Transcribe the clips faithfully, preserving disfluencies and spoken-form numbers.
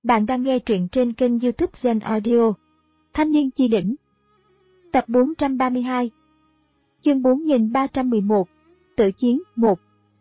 Bạn đang nghe truyện trên kênh YouTube Zen Audio. Thanh niên chi đỉnh. Tập bốn trăm ba mươi hai. Chương bốn nghìn ba trăm mười một. Tự chiến một.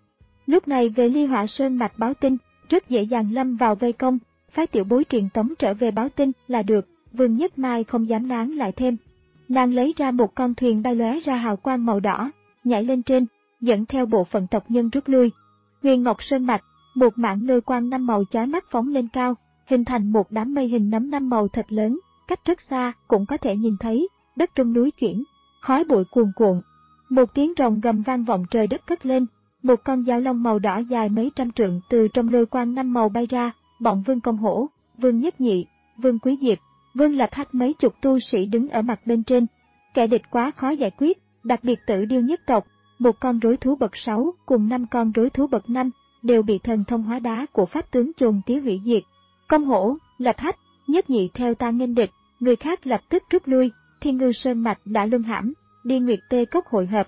Lúc này về Ly Hỏa Sơn mạch báo tin, rất dễ dàng lâm vào vây công, phái tiểu bối truyền tống trở về báo tin là được. Vương Nhất Mai không dám nán lại thêm. Nàng lấy ra một con thuyền bay lóe ra hào quang màu đỏ, nhảy lên trên, dẫn theo bộ phận tộc nhân rút lui. Huyền Ngọc Sơn mạch, một mảng lôi quang năm màu chói mắt phóng lên cao, hình thành một đám mây hình nấm năm màu thật lớn, cách rất xa cũng có thể nhìn thấy, đất trong núi chuyển, khói bụi cuồn cuộn. Một tiếng rồng gầm vang vọng trời đất cất lên, một con dao long màu đỏ dài mấy trăm trượng từ trong lôi quang năm màu bay ra, bọn Vương Công Hổ, Vương Nhất Nhị, Vương Quý Diệp, Vương Lập Hách mấy chục tu sĩ đứng ở mặt bên trên. Kẻ địch quá khó giải quyết, đặc biệt Tử Điêu nhất tộc, một con rối thú bậc sáu cùng năm con rối thú bậc năm đều bị thần thông hóa đá của pháp tướng Trùng Tía hủy diệt. Công Hổ, Lập Hách, Nhất Nhị theo ta nghênh địch, người khác lập tức rút lui. Thiên Ngư Sơn mạch đã luân hãm, đi Nguyệt Tê Cốc hội hợp.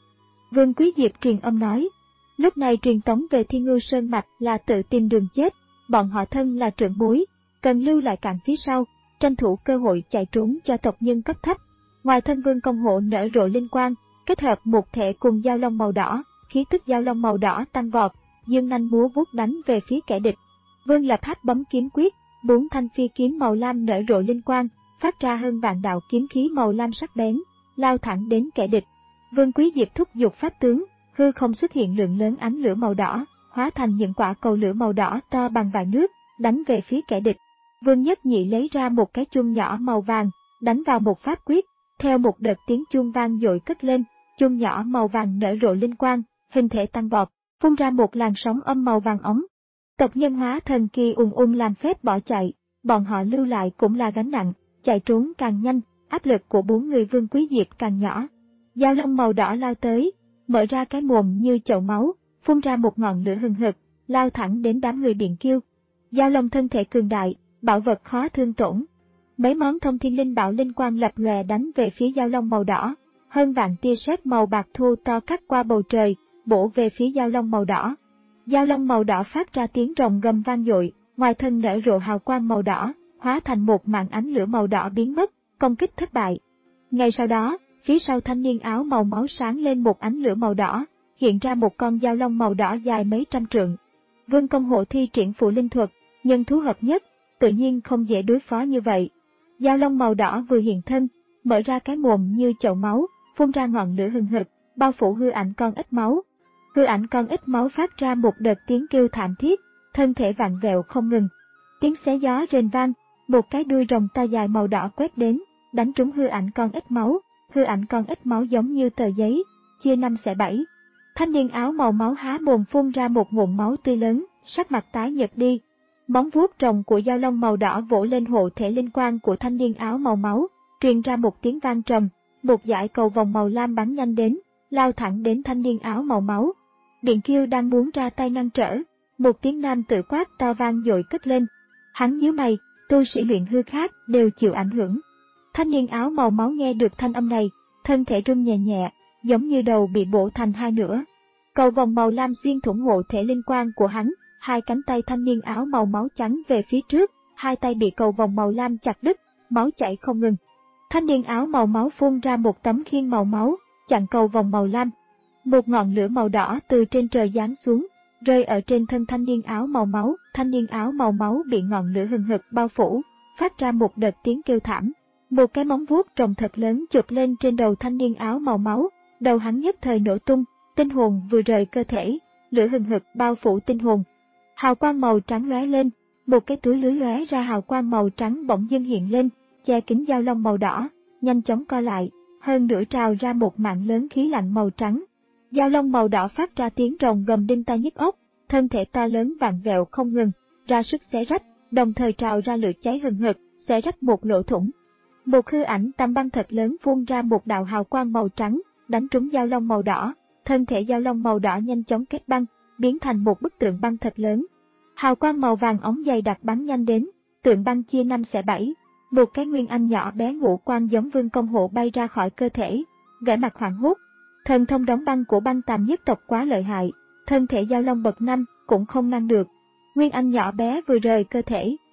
Vương Quý Diệp truyền âm nói, lúc này truyền tống về Thiên Ngư Sơn mạch là tự tìm đường chết, bọn họ thân là trưởng bối, cần lưu lại cản phía sau, tranh thủ cơ hội chạy trốn cho tộc nhân cấp thấp. Ngoài thân Vương Công Hộ nở rộ linh quang, kết hợp một thể cùng dao long màu đỏ, khí tức dao long màu đỏ tăng vọt, dương nanh múa vuốt đánh về phía kẻ địch. Vương Lập Hách bấm kiếm quyết, bốn thanh phi kiếm màu lam nở rộ linh quang, phát ra hơn vạn đạo kiếm khí màu lam sắc bén, lao thẳng đến kẻ địch. Vương Quý Diệp thúc giục pháp tướng, hư không xuất hiện lượng lớn ánh lửa màu đỏ, hóa thành những quả cầu lửa màu đỏ to bằng vại nước, đánh về phía kẻ địch. Vương Nhất Nhị lấy ra một cái chuông nhỏ màu vàng, đánh vào một pháp quyết, theo một đợt tiếng chuông vang dội cất lên, chuông nhỏ màu vàng nở rộ linh quang, hình thể tăng vọt, phun ra một làn sóng âm màu vàng ống. Tộc nhân hóa thần kỳ ùng ùng làm phép bỏ chạy, bọn họ lưu lại cũng là gánh nặng, chạy trốn càng nhanh, áp lực của bốn người Vương Quý Diệp càng nhỏ. Dao long màu đỏ lao tới, mở ra cái mồm như chậu máu, phun ra một ngọn lửa hừng hực, lao thẳng đến đám người Biện Kiêu. Dao long thân thể cường đại, bảo vật khó thương tổn. Mấy món thông thiên linh bảo linh quang lập lòe đánh về phía dao long màu đỏ, hơn vạn tia sét màu bạc thô to cắt qua bầu trời, bổ về phía dao long màu đỏ. Dao long màu đỏ phát ra tiếng rồng gầm vang dội, ngoài thân nở rộ hào quang màu đỏ, hóa thành một màn ánh lửa màu đỏ biến mất, công kích thất bại. Ngay sau đó, phía sau thanh niên áo màu máu sáng lên một ánh lửa màu đỏ, hiện ra một con dao long màu đỏ dài mấy trăm trượng. Vương Công Hộ thi triển phụ linh thuật, nhân thú hợp nhất, tự nhiên không dễ đối phó như vậy. Dao long màu đỏ vừa hiện thân, mở ra cái mồm như chậu máu, phun ra ngọn lửa hừng hực, bao phủ hư ảnh con ếch máu. Hư ảnh con ếch máu phát ra một đợt tiếng kêu thảm thiết, thân thể vặn vẹo không ngừng. Tiếng xé gió rền vang, một cái đuôi rồng to dài màu đỏ quét đến, đánh trúng hư ảnh con ếch máu. Hư ảnh con ếch máu giống như tờ giấy, chia năm xẻ bảy. Thanh niên áo màu máu há mồm phun ra một ngụm máu tươi lớn, sắc mặt tái nhợt đi. Móng vuốt rồng của dao long màu đỏ vỗ lên hộ thể linh quang của thanh niên áo màu máu, truyền ra một tiếng vang trầm, một dải cầu vòng màu lam bắn nhanh đến, lao thẳng đến thanh niên áo màu máu. Biện Kiêu đang muốn ra tay ngăn trở, một tiếng nam tự quát to vang dội cất lên. Hắn nhíu mày, tu sĩ luyện hư khác đều chịu ảnh hưởng. Thanh niên áo màu máu nghe được thanh âm này, thân thể run nhẹ nhẹ, giống như đầu bị bổ thành hai nửa. Cầu vòng màu lam xuyên thủng hộ thể linh quang của hắn, hai cánh tay thanh niên áo màu máu chắn về phía trước, hai tay bị cầu vòng màu lam chặt đứt, máu chảy không ngừng. Thanh niên áo màu máu phun ra một tấm khiên màu máu, chặn cầu vòng màu lam. Một ngọn lửa màu đỏ từ trên trời giáng xuống, rơi ở trên thân thanh niên áo màu máu. Thanh niên áo màu máu bị ngọn lửa hừng hực bao phủ, phát ra một đợt tiếng kêu thảm. Một cái móng vuốt rồng thật lớn chụp lên trên đầu thanh niên áo màu máu, đầu hắn nhất thời nổ tung, tinh hồn vừa rời cơ thể, lửa hừng hực bao phủ tinh hồn. Hào quang màu trắng lóe lên, một cái túi lưới lóe ra hào quang màu trắng bỗng dưng hiện lên, che kín dao long màu đỏ, nhanh chóng co lại, hơn nữa trào ra một mạng lớn khí lạnh màu trắng. Dao long màu đỏ phát ra tiếng rồng gầm đinh tai nhức óc, thân thể to lớn vặn vẹo không ngừng, ra sức xé rách, đồng thời trào ra lửa cháy hừng hực, xé rách một lỗ thủng. Một hư ảnh tam băng thật lớn phun ra một đạo hào quang màu trắng, đánh trúng dao long màu đỏ, thân thể dao long màu đỏ nhanh chóng kết băng, biến thành một bức tượng băng thật lớn. Hào quang màu vàng óng dày đặc bắn nhanh đến, tượng băng chia năm xẻ bảy. Một cái nguyên anh nhỏ bé ngũ quan giống Vương Công Hộ bay ra khỏi cơ thể, vẻ mặt hoảng hốt. Thần thông đóng băng của băng tàm nhất tộc quá lợi hại, thân thể dao long bậc năm cũng không ngăn được. Nguyên anh nhỏ bé vừa rời cơ thể,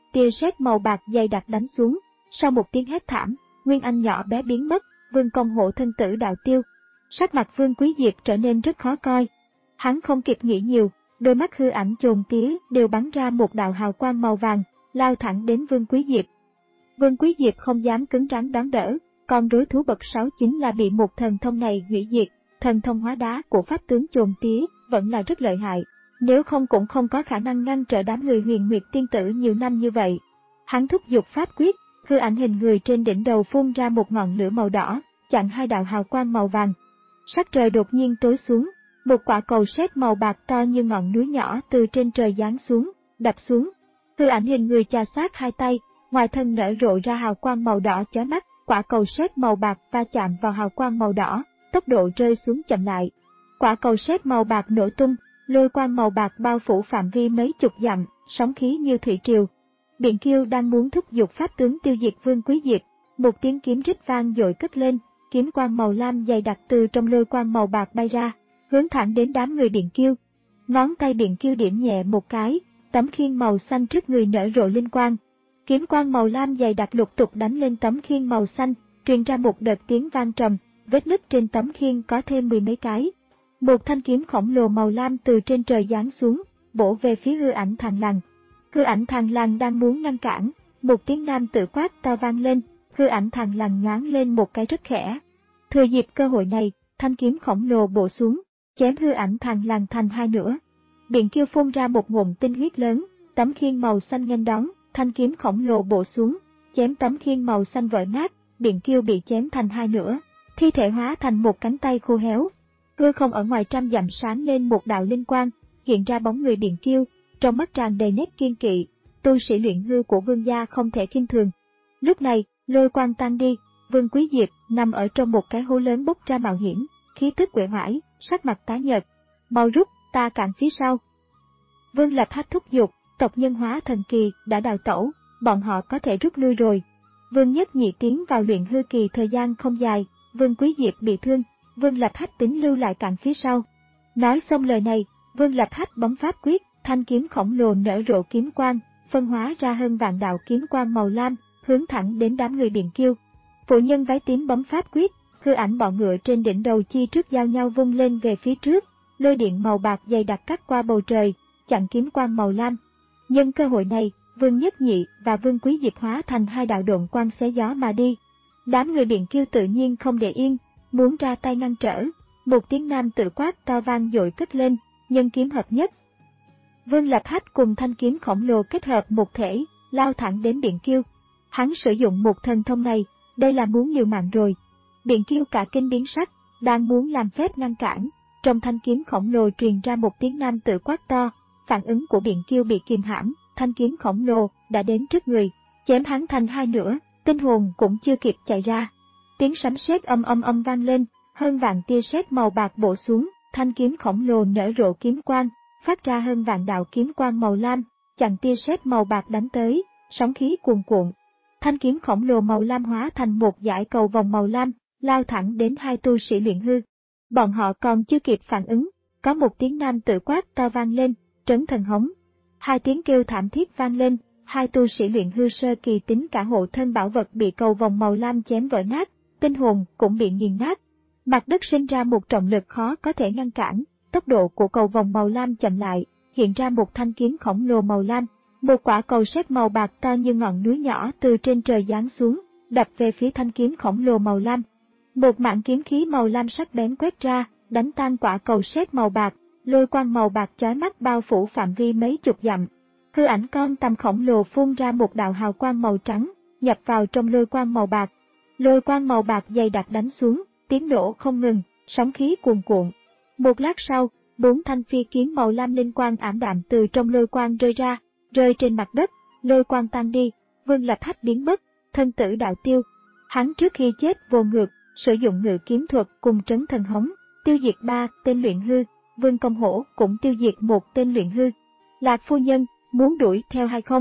tia sét màu bạc dày đặc đánh xuống. Sau một tiếng hét thảm, Nguyên Anh nhỏ bé biến mất, Vương Công Hổ thân tử đạo tiêu. Sắc mặt Vương Quý Diệp trở nên rất khó coi. Hắn không kịp nghĩ nhiều, đôi mắt hư ảnh chồn tía đều bắn ra một đạo hào quang màu vàng, lao thẳng đến Vương Quý Diệp. Vương Quý Diệp không dám cứng rắn đón đỡ, còn đối thú bậc sáu chính là bị một thần thông này hủy diệt. Thần thông hóa đá của pháp tướng chồn tía vẫn là rất lợi hại, nếu không cũng không có khả năng ngăn trở đám người Huyền Nguyệt tiên tử nhiều năm như vậy. Hắn thúc giục pháp quyết, hư ảnh hình người trên đỉnh đầu phun ra một ngọn lửa màu đỏ, chặn hai đạo hào quang màu vàng. Sắc trời đột nhiên tối xuống, một quả cầu sét màu bạc to như ngọn núi nhỏ từ trên trời giáng xuống, đập xuống. Hư ảnh hình người chà sát hai tay, ngoài thân nở rộ ra hào quang màu đỏ chói mắt, quả cầu sét màu bạc va chạm vào hào quang màu đỏ, tốc độ rơi xuống chậm lại. Quả cầu sét màu bạc nổ tung, lôi quang màu bạc bao phủ phạm vi mấy chục dặm, sóng khí như thủy triều. Biện Kiêu đang muốn thúc giục pháp tướng tiêu diệt Vương Quý Diệp, một tiếng kiếm rít vang dội cất lên, kiếm quang màu lam dày đặc từ trong lôi quang màu bạc bay ra, hướng thẳng đến đám người Biện Kiêu. Ngón tay Biện Kiêu điểm nhẹ một cái, tấm khiên màu xanh trước người nở rộ linh quang. Kiếm quang màu lam dày đặc lục tục đánh lên tấm khiên màu xanh, truyền ra một đợt tiếng vang trầm, vết nứt trên tấm khiên có thêm mười mấy cái. Một thanh kiếm khổng lồ màu lam từ trên trời giáng xuống, bổ về phía hư ảnh Thằn Lằn. Hư ảnh Thằn Lằn đang muốn ngăn cản, một tiếng nam tử quát to vang lên, hư ảnh Thằn Lằn nhoáng lên một cái rất khẽ. Thừa dịp cơ hội này, thanh kiếm khổng lồ bổ xuống, chém hư ảnh Thằn Lằn thành hai nửa. Biện Kiêu phun ra một ngụm tinh huyết lớn, tấm khiên màu xanh nghênh đón, thanh kiếm khổng lồ bổ xuống, chém tấm khiên màu xanh vỡ nát, Biện Kiêu bị chém thành hai nửa, thi thể hóa thành một cánh tay khô héo. Hư không ở ngoài trăm dặm sáng lên một đạo linh quang, hiện ra bóng người Biện Kiêu, trong mắt tràn đầy nét kiên kỵ, tu sĩ luyện hư của Vương gia không thể khinh thường. Lúc này, lôi quang tan đi, Vương Quý Diệp nằm ở trong một cái hố lớn bốc ra mạo hiểm, khí tức uể oải, sắc mặt tái nhợt. Mau rút, ta cản phía sau. Vương Lập Hách thúc giục, tộc nhân hóa thần kỳ đã đào tẩu, bọn họ có thể rút lui rồi. Vương Nhất Nhị tiến vào luyện hư kỳ thời gian không dài, Vương Quý Diệp bị thương, Vương Lập Hách tính lưu lại cản phía sau. Nói xong lời này, Vương Lập Hách bấm pháp quyết, thanh kiếm khổng lồ nở rộ kiếm quang, phân hóa ra hơn vạn đạo kiếm quang màu lam, hướng thẳng đến đám người Biện Kiêu. Phụ nhân váy tím bấm pháp quyết, hư ảnh bọ ngựa trên đỉnh đầu chi trước giao nhau vung lên về phía trước, lôi điện màu bạc dày đặc cắt qua bầu trời, chặn kiếm quang màu lam. Nhân cơ hội này, Vương Nhất Nhị và Vương Quý Diệp hóa thành hai đạo độn quang xé gió mà đi. Đám người Biện Kiêu tự nhiên không để yên, muốn ra tay ngăn trở. Một tiếng nam tự quát to vang dội cất lên, nhân kiếm hợp nhất. Vương Lập Hách cùng thanh kiếm khổng lồ kết hợp một thể, lao thẳng đến Biện Kiêu. Hắn sử dụng một thần thông này, đây là muốn liều mạng rồi. Biện Kiêu cả kinh biến sắc, đang muốn làm phép ngăn cản, trong thanh kiếm khổng lồ truyền ra một tiếng nam tự quát to, phản ứng của Biện Kiêu bị kìm hãm, thanh kiếm khổng lồ đã đến trước người, chém hắn thành hai nửa, tinh hồn cũng chưa kịp chạy ra. Tiếng sấm sét âm âm âm vang lên, hơn vạn tia sét màu bạc bổ xuống, thanh kiếm khổng lồ nở rộ kiếm quang, phát ra hơn vạn đạo kiếm quang màu lam, chặn tia sét màu bạc đánh tới, sóng khí cuồn cuộn. Thanh kiếm khổng lồ màu lam hóa thành một dải cầu vòng màu lam, lao thẳng đến hai tu sĩ luyện hư. Bọn họ còn chưa kịp phản ứng, có một tiếng nam tự quát to vang lên, trấn thần hống. Hai tiếng kêu thảm thiết vang lên, hai tu sĩ luyện hư sơ kỳ tính cả hộ thân bảo vật bị cầu vòng màu lam chém vỡ nát, tinh hồn cũng bị nghiền nát. Mặt đất sinh ra một trọng lực khó có thể ngăn cản, tốc độ của cầu vòng màu lam chậm lại, hiện ra một thanh kiếm khổng lồ màu lam. Một quả cầu sét màu bạc to như ngọn núi nhỏ từ trên trời giáng xuống, đập về phía thanh kiếm khổng lồ màu lam. Một mảng kiếm khí màu lam sắc bén quét ra, đánh tan quả cầu sét màu bạc, lôi quang màu bạc chói mắt bao phủ phạm vi mấy chục dặm. Hư ảnh con tầm khổng lồ phun ra một đạo hào quang màu trắng, nhập vào trong lôi quang màu bạc. Lôi quang màu bạc dày đặc đánh xuống, tiếng nổ không ngừng, sóng khí cuồn cuộn. Một lát sau, bốn thanh phi kiếm màu lam linh quang ảm đạm từ trong lôi quang rơi ra, rơi trên mặt đất, lôi quang tan đi, Vương Lập Hách biến mất, thân tử đạo tiêu. Hắn trước khi chết vô ngược, sử dụng ngự kiếm thuật cùng trấn thần hống, tiêu diệt ba tên luyện hư, Vương Công Hổ cũng tiêu diệt một tên luyện hư. Lạc phu nhân, muốn đuổi theo hay không?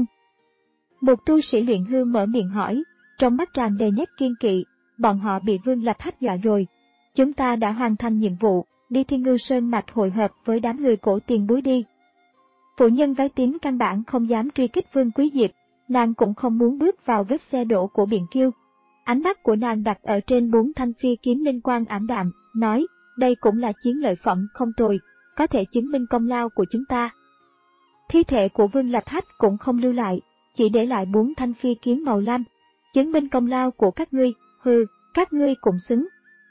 Một tu sĩ luyện hư mở miệng hỏi, trong mắt tràn đầy nét kiên kỵ, bọn họ bị Vương Lập Hách dọa rồi. Chúng ta đã hoàn thành nhiệm vụ, đi Thiên Ngưu Sơn mạch hội hợp với đám người cổ tiền bối đi. Phụ nhân váy tím căn bản không dám truy kích Vương Quý Diệp, nàng cũng không muốn bước vào vết xe đổ của Biện Kiêu. Ánh mắt của nàng đặt ở trên bốn thanh phi kiếm linh quang ảm đạm, nói, đây cũng là chiến lợi phẩm không tồi, có thể chứng minh công lao của chúng ta. Thi thể của Vương Lập Hách cũng không lưu lại, chỉ để lại bốn thanh phi kiếm màu lam, chứng minh công lao của các ngươi, hừ, các ngươi cũng xứng.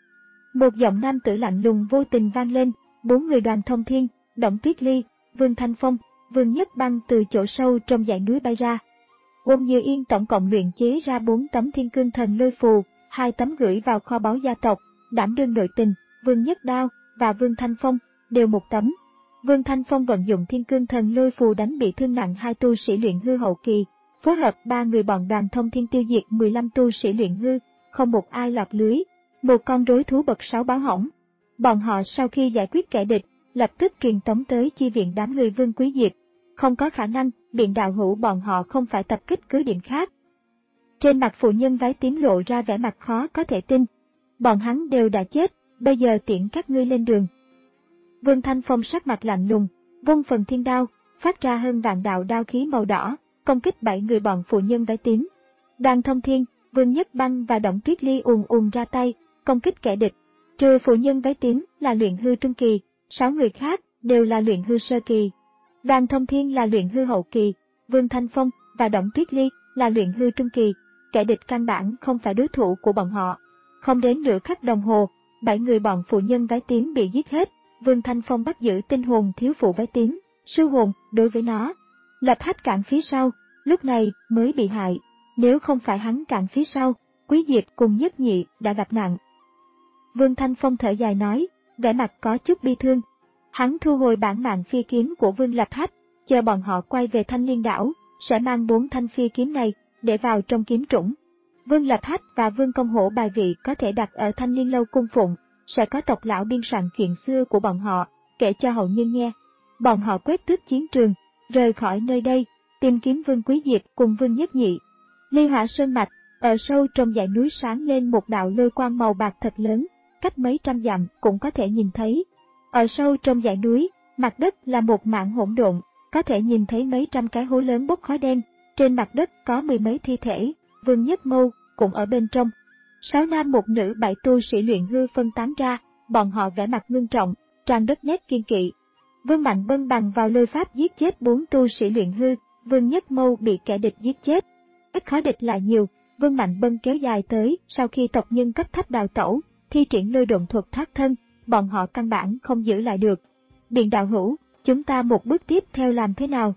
Một giọng nam tử lạnh lùng vô tình vang lên, bốn người Đoàn Thông Thiên, Động Tuyết Ly, Vương Thanh Phong, Vương Nhất Băng từ chỗ sâu trong dãy núi bay ra. Ôn Như Yên tổng cộng luyện chế ra bốn tấm Thiên Cương Thần Lôi Phù, hai tấm gửi vào kho báu gia tộc, đảm đương nội tình, Vương Nhất Đao và Vương Thanh Phong đều một tấm. Vương Thanh Phong vận dụng Thiên Cương Thần Lôi Phù đánh bị thương nặng hai tu sĩ luyện hư hậu kỳ, phối hợp ba người bọn Đoàn Thông Thiên tiêu diệt mười lăm tu sĩ luyện hư, không một ai lọt lưới. Một con rối thú bậc sáu báo hỏng. Bọn họ sau khi giải quyết kẻ địch, lập tức truyền tống tới chi viện đám người Vương Quý Diệp. Không có khả năng, Biện đạo hữu bọn họ không phải tập kích cứ điểm khác. Trên mặt phụ nhân váy tím lộ ra vẻ mặt khó có thể tin. Bọn hắn đều đã chết, bây giờ tiễn các ngươi lên đường. Vương Thanh Phong sắc mặt lạnh lùng, vung phần thiên đao, phát ra hơn vạn đạo đao khí màu đỏ, công kích bảy người bọn phụ nhân váy tím. Đoàn Thông Thiên, Vương Nhất Băng và Động Tuyết Ly ùn ùn ra tay, công kích kẻ địch. Trừ phụ nhân váy tím là luyện hư trung kỳ, sáu người khác đều là luyện hư sơ kỳ. Đoàn Thông Thiên là luyện hư hậu kỳ, Vương Thanh Phong và Động Tuyết Ly là luyện hư trung kỳ. Kẻ địch căn bản không phải đối thủ của bọn họ. Không đến nửa khắc đồng hồ, bảy người bọn phụ nhân váy tím bị giết hết. Vương Thanh Phong bắt giữ tinh hồn thiếu phụ váy tím, sư hồn đối với nó. Lập Hách cản phía sau, lúc này mới bị hại. Nếu không phải hắn cản phía sau, Quý Diệp cùng Nhất Nhị đã gặp nạn. Vương Thanh Phong thở dài nói, vẻ mặt có chút bi thương. Hắn thu hồi bản mạng phi kiếm của Vương Lập Hách, chờ bọn họ quay về Thanh Liên đảo, sẽ mang bốn thanh phi kiếm này để vào trong kiếm trũng. Vương Lập Hách và Vương Công Hổ bài vị có thể đặt ở Thanh Liên lâu cung phụng, sẽ có tộc lão biên soạn chuyện xưa của bọn họ, kể cho hậu nhân nghe. Bọn họ quét tước chiến trường, rời khỏi nơi đây, tìm kiếm Vương Quý Diệp cùng Vương Nhất Nhị. Ly Hỏa Sơn Mạch, ở sâu trong dãy núi sáng lên một đạo lôi quang màu bạc thật lớn, cách mấy trăm dặm cũng có thể nhìn thấy. Ở sâu trong dãy núi, mặt đất là một mảng hỗn độn, có thể nhìn thấy mấy trăm cái hố lớn bốc khói đen, trên mặt đất có mười mấy thi thể, Vương Nhất Mâu cũng ở bên trong. Sáu nam một nữ bảy tu sĩ luyện hư phân tán ra, bọn họ vẻ mặt ngưng trọng, tràn đất nét kiên kỵ. Vương Mạnh Bân bằng vào lôi pháp giết chết bốn tu sĩ luyện hư, Vương Nhất Mâu bị kẻ địch giết chết. Ít khó địch lại nhiều, Vương Mạnh Bân kéo dài tới sau khi tộc nhân cấp thấp đào tẩu, thi triển lôi độn thuật thoát thân, bọn họ căn bản không giữ lại được. Biện đạo hữu, chúng ta một bước tiếp theo làm thế nào?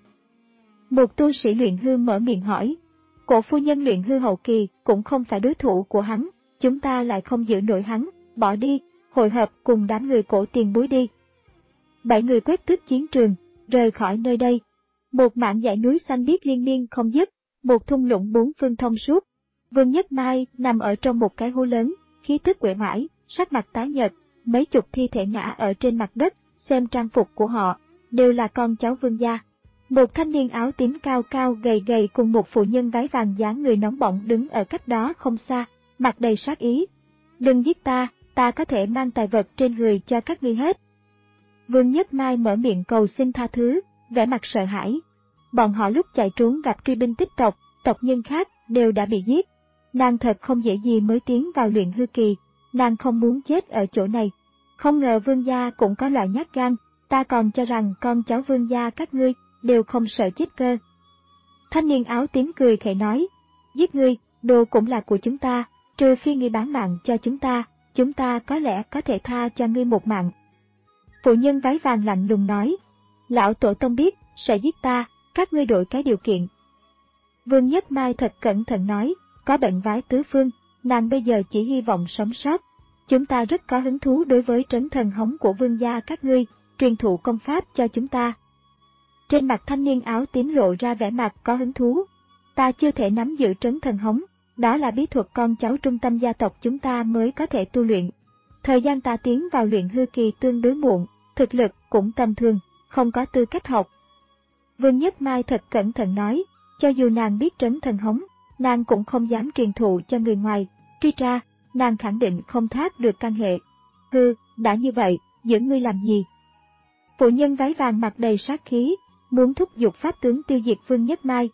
Một tu sĩ luyện hư mở miệng hỏi. Cổ phu nhân luyện hư hậu kỳ cũng không phải đối thủ của hắn, chúng ta lại không giữ nổi hắn, bỏ đi, hội hợp cùng đám người cổ tiền bối đi. Bảy người quét tước chiến trường, rời khỏi nơi đây. Một mảng dãy núi xanh biếc liên miên không dứt, một thung lũng bốn phương thông suốt. Vương Nhất Mai nằm ở trong một cái hố lớn, khí tức uể oải, sắc mặt tái nhợt, mấy chục thi thể ngã ở trên mặt đất, xem trang phục của họ, đều là con cháu Vương gia. Một thanh niên áo tím cao cao gầy gầy cùng một phụ nhân váy vàng dáng người nóng bỏng đứng ở cách đó không xa, mặt đầy sát ý. Đừng giết ta, ta có thể mang tài vật trên người cho các ngươi hết. Vương Nhất Mai mở miệng cầu xin tha thứ, vẻ mặt sợ hãi. Bọn họ lúc chạy trốn gặp truy binh tích tộc, tộc nhân khác đều đã bị giết. Nàng thật không dễ gì mới tiến vào luyện hư kỳ, nàng không muốn chết ở chỗ này. Không ngờ Vương gia cũng có loại nhát gan, ta còn cho rằng con cháu Vương gia các ngươi đều không sợ chết cơ. Thanh niên áo tím cười khẩy nói, giết ngươi, đồ cũng là của chúng ta, trừ phi ngươi bán mạng cho chúng ta, chúng ta có lẽ có thể tha cho ngươi một mạng. Phụ nhân váy vàng lạnh lùng nói, lão tổ tông biết, sẽ giết ta, các ngươi đổi cái điều kiện. Vương Nhất Mai thật cẩn thận nói, có bệnh vái tứ phương, nàng bây giờ chỉ hy vọng sống sót. Chúng ta rất có hứng thú đối với trấn thần hống của vương gia các ngươi, truyền thụ công pháp cho chúng ta. Trên mặt thanh niên áo tím lộ ra vẻ mặt có hứng thú. Ta chưa thể nắm giữ trấn thần hống, đó là bí thuật con cháu trung tâm gia tộc chúng ta mới có thể tu luyện. Thời gian ta tiến vào luyện hư kỳ tương đối muộn, thực lực cũng tầm thường, không có tư cách học. Vương Nhất Mai thật cẩn thận nói, cho dù nàng biết trấn thần hống, nàng cũng không dám truyền thụ cho người ngoài, truy tra, nàng khẳng định không thoát được căn hệ. Hừ, đã như vậy, giữ ngươi làm gì? Phụ nhân váy vàng mặt đầy sát khí, muốn thúc giục pháp tướng tiêu diệt Vương Nhất Mai.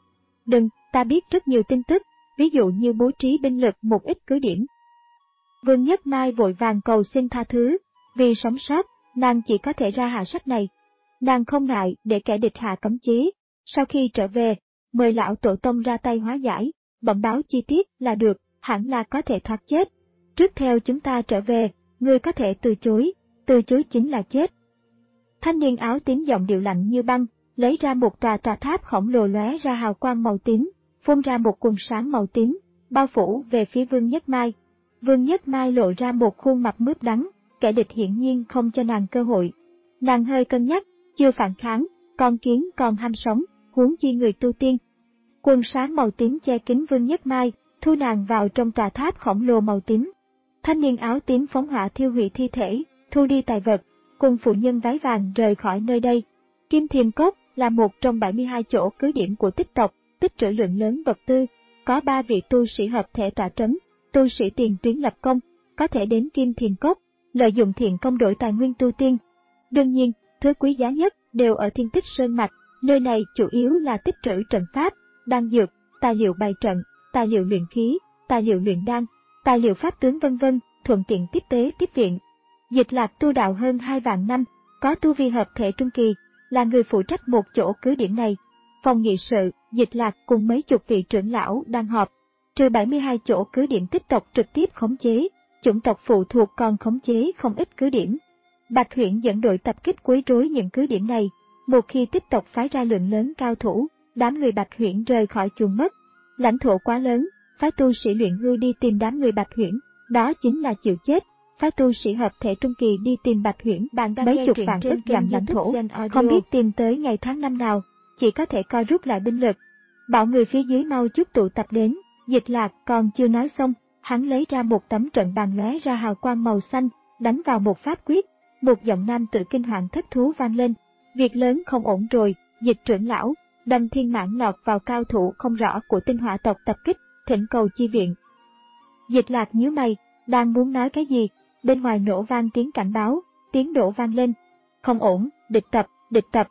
Đừng, ta biết rất nhiều tin tức, ví dụ như bố trí binh lực một ít cứ điểm. Vương Nhất Mai vội vàng cầu xin tha thứ, vì sống sót, nàng chỉ có thể ra hạ sách này. Nàng không ngại để kẻ địch hạ cấm chế, sau khi trở về, mời lão tổ tông ra tay hóa giải, bẩm báo chi tiết là được, hẳn là có thể thoát chết. Trước theo chúng ta trở về, ngươi có thể từ chối, từ chối chính là chết. Thanh niên áo tím giọng điệu lạnh như băng, lấy ra một tòa tòa tháp khổng lồ lóe ra hào quang màu tím, phun ra một quần sáng màu tím, bao phủ về phía Vương Nhất Mai. Vương Nhất Mai lộ ra một khuôn mặt mướp đắng, kẻ địch hiển nhiên không cho nàng cơ hội. Nàng hơi cân nhắc, chưa phản kháng, con kiến còn ham sống, huống chi người tu tiên. Quần sáng màu tím che kín Vương Nhất Mai, thu nàng vào trong tòa tháp khổng lồ màu tím. Thanh niên áo tím phóng hỏa thiêu hủy thi thể, thu đi tài vật, cùng phụ nhân váy vàng rời khỏi nơi đây. Kim Thiềm Cốc là một trong bảy mươi hai chỗ cứ điểm của tích tộc, tích trữ lượng lớn vật tư, có ba vị tu sĩ hợp thể tọa trấn, tu sĩ tiền tuyến lập công, có thể đến Kim Thiềm Cốc, lợi dụng thiện công đổi tài nguyên tu tiên. Đương nhiên, thứ quý giá nhất đều ở Thiên Tích Sơn Mạch, nơi này chủ yếu là tích trữ trận pháp, đan dược, tài liệu bày trận, tài liệu luyện khí, tài liệu luyện đan, tài liệu pháp tướng vân vân, thuận tiện tiếp tế tiếp viện. Dịch Lạc tu đạo hơn hai vạn năm, có tu vi hợp thể trung kỳ, là người phụ trách một chỗ cứ điểm này. Phòng nghị sự, Dịch Lạc cùng mấy chục vị trưởng lão đang họp, trừ bảy mươi hai chỗ cứ điểm tích tộc trực tiếp khống chế, chủng tộc phụ thuộc còn khống chế không ít cứ điểm. Bạch Huyễn dẫn đội tập kích quấy rối những cứ điểm này, một khi tích tộc phái ra lượng lớn cao thủ, đám người Bạch Huyễn rời khỏi chuồng mất. Lãnh thổ quá lớn, phái tu sĩ luyện hư đi tìm đám người Bạch Huyễn, đó chính là chịu chết. Phái tu sĩ hợp thể trung kỳ đi tìm Bạch Huyễn, mấy chục vạn ức dặm lãnh thổ, không biết tìm tới ngày tháng năm nào, chỉ có thể co rút lại binh lực. Bảo người phía dưới mau chút tụ tập đến. Dịch Lạc còn chưa nói xong, hắn lấy ra một tấm trận bàn lóe ra hào quang màu xanh, đánh vào một pháp quyết, một giọng nam tự kinh hoàng thất thú vang lên. Việc lớn không ổn rồi, Dịch trưởng lão, Đâm Thiên Mãn lọt vào cao thủ không rõ của tinh hỏa tộc tập kích, thỉnh cầu chi viện. Dịch Lạc nhíu mày, đang muốn nói cái gì, bên ngoài nổ vang tiếng cảnh báo, tiếng nổ vang lên. Không ổn, địch tập, địch tập.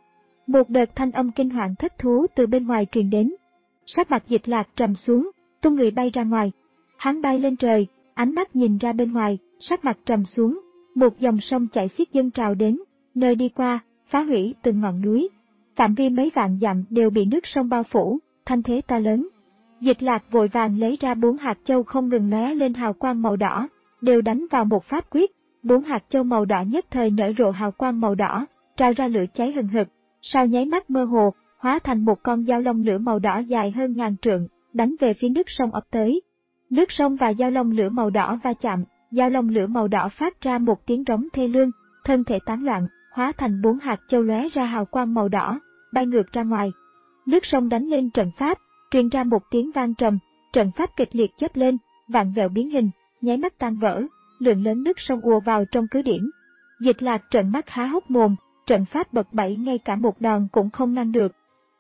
Một đợt thanh âm kinh hoàng thất thú từ bên ngoài truyền đến. Sắc mặt Dịch Lạc trầm xuống, tung người bay ra ngoài. Hắn bay lên trời, ánh mắt nhìn ra bên ngoài, sắc mặt trầm xuống. Một dòng sông chảy xiết dâng trào đến, nơi đi qua, phá hủy từng ngọn núi. Phạm vi mấy vạn dặm đều bị nước sông bao phủ, thanh thế to lớn. Dịch Lạc vội vàng lấy ra bốn hạt châu không ngừng lóe lên hào quang màu đỏ, đều đánh vào một pháp quyết. Bốn hạt châu màu đỏ nhất thời nở rộ hào quang màu đỏ, trao ra lửa cháy hừng hực. Sau nháy mắt mơ hồ, hóa thành một con dao long lửa màu đỏ dài hơn ngàn trượng, đánh về phía nước sông ập tới. Nước sông và dao long lửa màu đỏ va chạm, dao long lửa màu đỏ phát ra một tiếng rống thê lương, thân thể tán loạn, hóa thành bốn hạt châu lóe ra hào quang màu đỏ, bay ngược ra ngoài. Nước sông đánh lên trận pháp, truyền ra một tiếng vang trầm, trận pháp kịch liệt chớp lên, vạn vẹo biến hình, nháy mắt tan vỡ, lượng lớn nước sông ùa vào trong cứ điểm. Dịch Lạc trợn mắt há hốc mồm, trận pháp bật bẫy ngay cả một đòn cũng không ngăn được.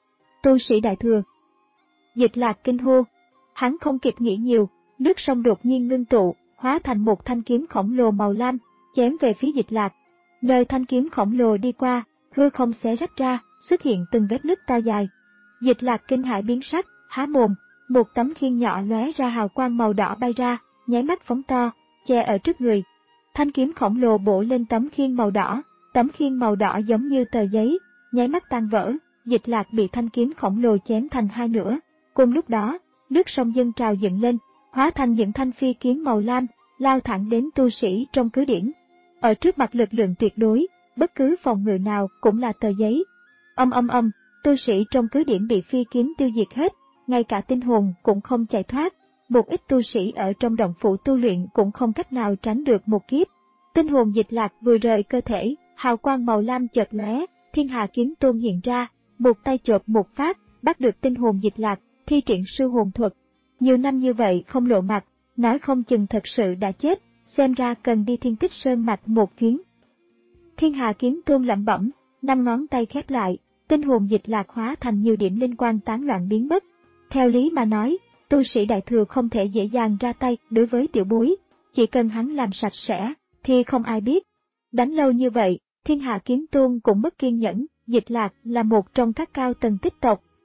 Tu sĩ đại thừa. Dịch Lạc kinh hô, hắn không kịp nghĩ nhiều, nước sông đột nhiên ngưng tụ, hóa thành một thanh kiếm khổng lồ màu lam, chém về phía Dịch Lạc. Nơi thanh kiếm khổng lồ đi qua, hư không xé rách ra, xuất hiện từng vết nứt to dài. Dịch Lạc kinh hãi biến sắc, há mồm, một tấm khiên nhỏ lóe ra hào quang màu đỏ bay ra, nháy mắt phóng to, che ở trước người. Thanh kiếm khổng lồ bổ lên tấm khiên màu đỏ, tấm khiên màu đỏ giống như tờ giấy, nháy mắt tan vỡ. Dịch Lạc bị thanh kiếm khổng lồ chém thành hai nửa. Cùng lúc đó, nước sông dâng trào dựng lên, hóa thành những thanh phi kiếm màu lam, lao thẳng đến tu sĩ trong cứ điểm. Ở trước mặt lực lượng tuyệt đối, bất cứ phòng ngự nào cũng là tờ giấy. Âm âm âm, tu sĩ trong cứ điểm bị phi kiếm tiêu diệt hết, ngay cả tinh hồn cũng không chạy thoát. Một ít tu sĩ ở trong động phủ tu luyện cũng không cách nào tránh được một kiếp. Tinh hồn Dịch Lạc vừa rời cơ thể, hào quang màu lam chợt lóe, Thiên Hà Kiếm Tôn hiện ra, một tay chộp một phát, bắt được tinh hồn Dịch Lạc, thi triển sư hồn thuật. Nhiều năm như vậy không lộ mặt, nói không chừng thật sự đã chết, xem ra cần đi Thiên Tích Sơn Mạch một chuyến. Thiên Hà Kiếm Tôn lẩm bẩm, năm ngón tay khép lại, tinh hồn Dịch Lạc hóa thành nhiều điểm linh quang tán loạn biến mất. Theo lý mà nói, tu sĩ đại thừa không thể dễ dàng ra tay đối với tiểu bối, chỉ cần hắn làm sạch sẽ, thì không ai biết. Đánh lâu như vậy, Thiên Hà Kiếm Tôn cũng mất kiên nhẫn. Dịch Lạc là một trong các cao tầng tích tộc,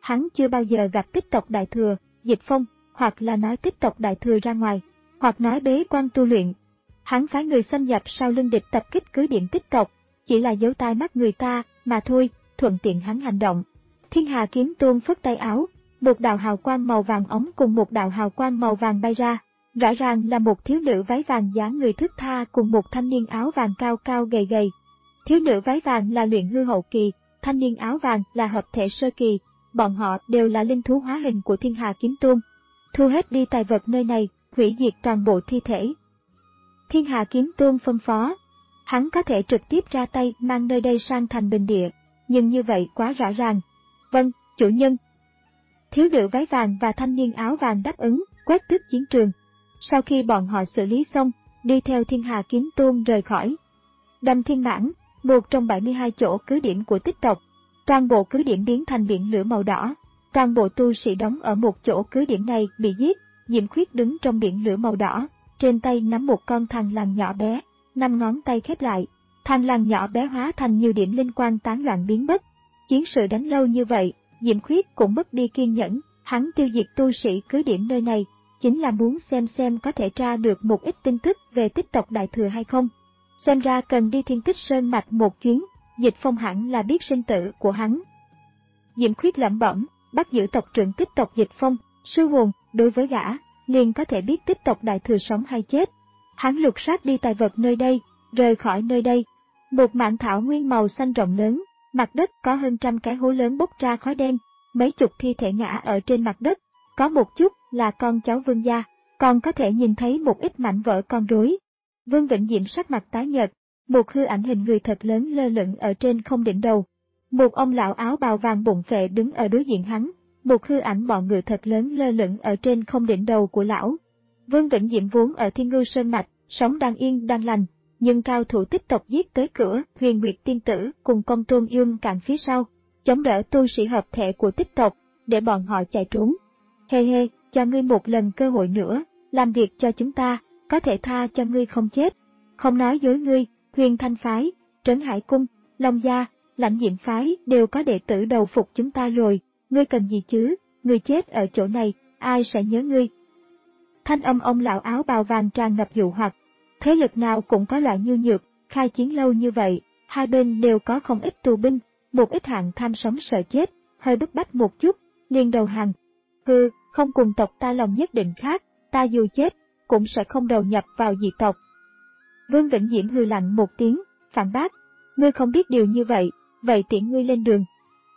hắn chưa bao giờ gặp tích tộc Đại Thừa, Dịch Phong, hoặc là nói tích tộc Đại Thừa ra ngoài, hoặc nói bế quan tu luyện. Hắn phái người xâm nhập sau lưng địch tập kích cứ điểm tích tộc, chỉ là giấu tai mắt người ta mà thôi, thuận tiện hắn hành động. Thiên Hà Kiếm Tôn phất tay áo, một đạo hào quang màu vàng ống cùng một đạo hào quang màu vàng bay ra, rõ ràng là một thiếu nữ váy vàng dáng người thướt tha cùng một thanh niên áo vàng cao cao gầy gầy. Thiếu nữ váy vàng là luyện hư hậu kỳ, thanh niên áo vàng là hợp thể sơ kỳ, bọn họ đều là linh thú hóa hình của Thiên Hà Kiếm Tôn. Thu hết đi tài vật nơi này, hủy diệt toàn bộ thi thể. Thiên Hà Kiếm Tôn phân phó, hắn có thể trực tiếp ra tay mang nơi đây sang thành bình địa, nhưng như vậy quá rõ ràng. Vâng, chủ nhân. Thiếu nữ váy vàng và thanh niên áo vàng đáp ứng, quét tước chiến trường. Sau khi bọn họ xử lý xong, đi theo Thiên Hà Kiếm Tôn rời khỏi. Đầm Thiên Mãn, một trong bảy mươi hai chỗ cứ điểm của tích tộc. Toàn bộ cứ điểm biến thành biển lửa màu đỏ. Toàn bộ tu sĩ đóng ở một chỗ cứ điểm này bị giết. Diễm Khuyết đứng trong biển lửa màu đỏ, trên tay nắm một con thằn lằn nhỏ bé, năm ngón tay khép lại. Thằn lằn nhỏ bé hóa thành nhiều điểm linh quang tán loạn biến mất. Chiến sự đánh lâu như vậy, Diễm Khuyết cũng mất đi kiên nhẫn, hắn tiêu diệt tu sĩ cứ điểm nơi này, chính là muốn xem xem có thể tra được một ít tin tức về tích tộc Đại Thừa hay không. Xem ra cần đi Thiên Tích Sơn Mạch một chuyến, Dịch Phong hẳn là biết sinh tử của hắn. Diễm Khuyết lẩm bẩm, bắt giữ tộc trưởng tích tộc Dịch Phong, sư hồn, đối với gã, liền có thể biết tích tộc Đại Thừa sống hay chết. Hắn lục soát đi tài vật nơi đây, rời khỏi nơi đây. Một mảng thảo nguyên màu xanh rộng lớn, mặt đất có hơn trăm cái hố lớn bốc ra khói đen, mấy chục thi thể ngã ở trên mặt đất, có một chút là con cháu Vương gia, còn có thể nhìn thấy một ít mảnh vỡ con rối. Vương Vĩnh Diệm sắc mặt tái nhợt, một hư ảnh hình người thật lớn lơ lửng ở trên không đỉnh đầu. Một ông lão áo bào vàng bụng phệ đứng ở đối diện hắn, một hư ảnh bọ ngựa thật lớn lơ lửng ở trên không đỉnh đầu của lão. Vương Vĩnh Diệm vốn ở Thiên Ngưu Sơn Mạch, sống đang yên đang lành, nhưng cao thủ tích tộc giết tới cửa, Huyền Nguyệt Tiên Tử cùng Công Tôn Yum cản phía sau, chống đỡ tu sĩ hợp thể của tích tộc, để bọn họ chạy trốn. Hê hê, cho ngươi một lần cơ hội nữa, làm việc cho chúng ta, có thể tha cho ngươi không chết. Không nói dối ngươi, Huyền Thanh Phái, Trấn Hải Cung, Long Gia, Lãnh Diệm Phái đều có đệ tử đầu phục chúng ta rồi, ngươi cần gì chứ, ngươi chết ở chỗ này, ai sẽ nhớ ngươi. Thanh âm ông lão áo bào vàng tràn ngập dụ hoặc, thế lực nào cũng có loại nhu nhược, khai chiến lâu như vậy, hai bên đều có không ít tù binh, một ít hạng tham sống sợ chết, hơi bức bách một chút, liền đầu hàng. Hừ, không cùng tộc ta lòng nhất định khác, ta dù chết, cũng sẽ không đầu nhập vào dị tộc. Vương Vĩnh Diễm hừ lạnh một tiếng, phản bác, ngươi không biết điều như vậy, vậy tiễn ngươi lên đường.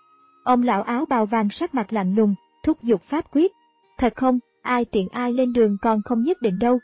Ông lão áo bào vàng sắc mặt lạnh lùng, thúc giục pháp quyết, thật không, ai tiện ai lên đường còn không nhất định đâu.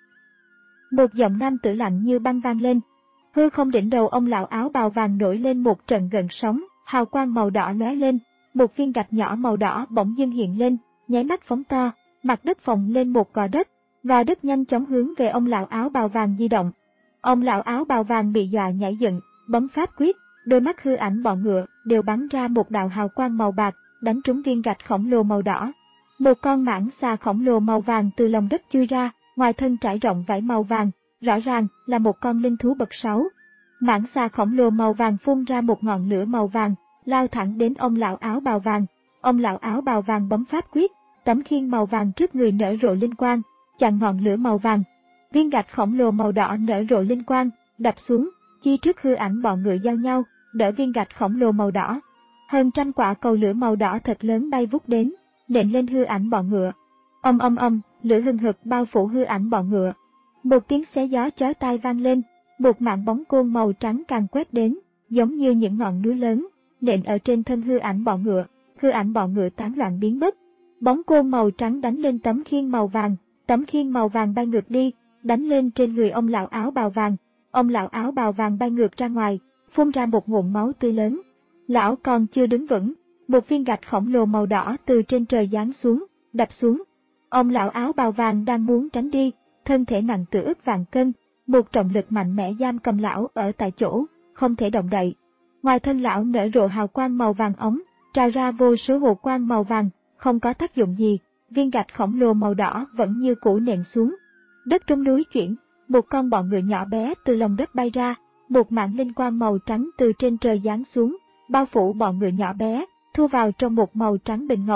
Một giọng nam tử lạnh như băng vang lên, hư không đỉnh đầu ông lão áo bào vàng nổi lên một trận gợn sóng, hào quang màu đỏ lóe lên, một viên gạch nhỏ màu đỏ bỗng dưng hiện lên, nháy mắt phóng to, mặt đất phồng lên một gò đất, và đất nhanh chóng hướng về ông lão áo bào vàng di động. Ông lão áo bào vàng bị dọa nhảy dựng, bấm pháp quyết, đôi mắt hư ảnh bọ ngựa đều bắn ra một đạo hào quang màu bạc, đánh trúng viên gạch khổng lồ màu đỏ. Một con mãng xà khổng lồ màu vàng từ lòng đất chui ra, ngoài thân trải rộng vảy màu vàng, rõ ràng là một con linh thú bậc sáu. Mãng xà khổng lồ màu vàng phun ra một ngọn lửa màu vàng, lao thẳng đến ông lão áo bào vàng. Ông lão áo bào vàng bấm pháp quyết, tấm khiên màu vàng trước người nở rộ linh quang, chặn ngọn lửa màu vàng. Viên gạch khổng lồ màu đỏ nở rộ linh quang, đập xuống, chi trước hư ảnh bọ ngựa giao nhau, đỡ viên gạch khổng lồ màu đỏ. Hơn trăm quả cầu lửa màu đỏ thật lớn bay vút đến, nện lên hư ảnh bọ ngựa. Âm âm âm, lửa hừng hực bao phủ hư ảnh bọ ngựa. Một tiếng xé gió chói tai vang lên, một mảng bóng côn màu trắng càng quét đến, giống như những ngọn núi lớn, nện ở trên thân hư ảnh bọ ngựa. Hư ảnh bọ ngựa tán loạn biến mất. Bóng côn màu trắng đánh lên tấm khiên màu vàng, tấm khiên màu vàng bay ngược đi, đánh lên trên người ông lão áo bào vàng. Ông lão áo bào vàng bay ngược ra ngoài, phun ra một ngụm máu tươi lớn. Lão còn chưa đứng vững, một viên gạch khổng lồ màu đỏ từ trên trời giáng xuống, đập xuống. Ông lão áo bào vàng đang muốn tránh đi, thân thể nặng tựa ức vạn cân, một trọng lực mạnh mẽ giam cầm lão ở tại chỗ, không thể động đậy. Ngoài thân lão nở rộ hào quang màu vàng ống, trào ra vô số hồ quang màu vàng, không có tác dụng gì, viên gạch khổng lồ màu đỏ vẫn như cũ nện xuống. Đất trong núi chuyển, một con bọ ngựa nhỏ bé từ lòng đất bay ra, một mảng linh quang màu trắng từ trên trời giáng xuống, bao phủ bọ ngựa nhỏ bé, thu vào trong một màu trắng bình ngọc,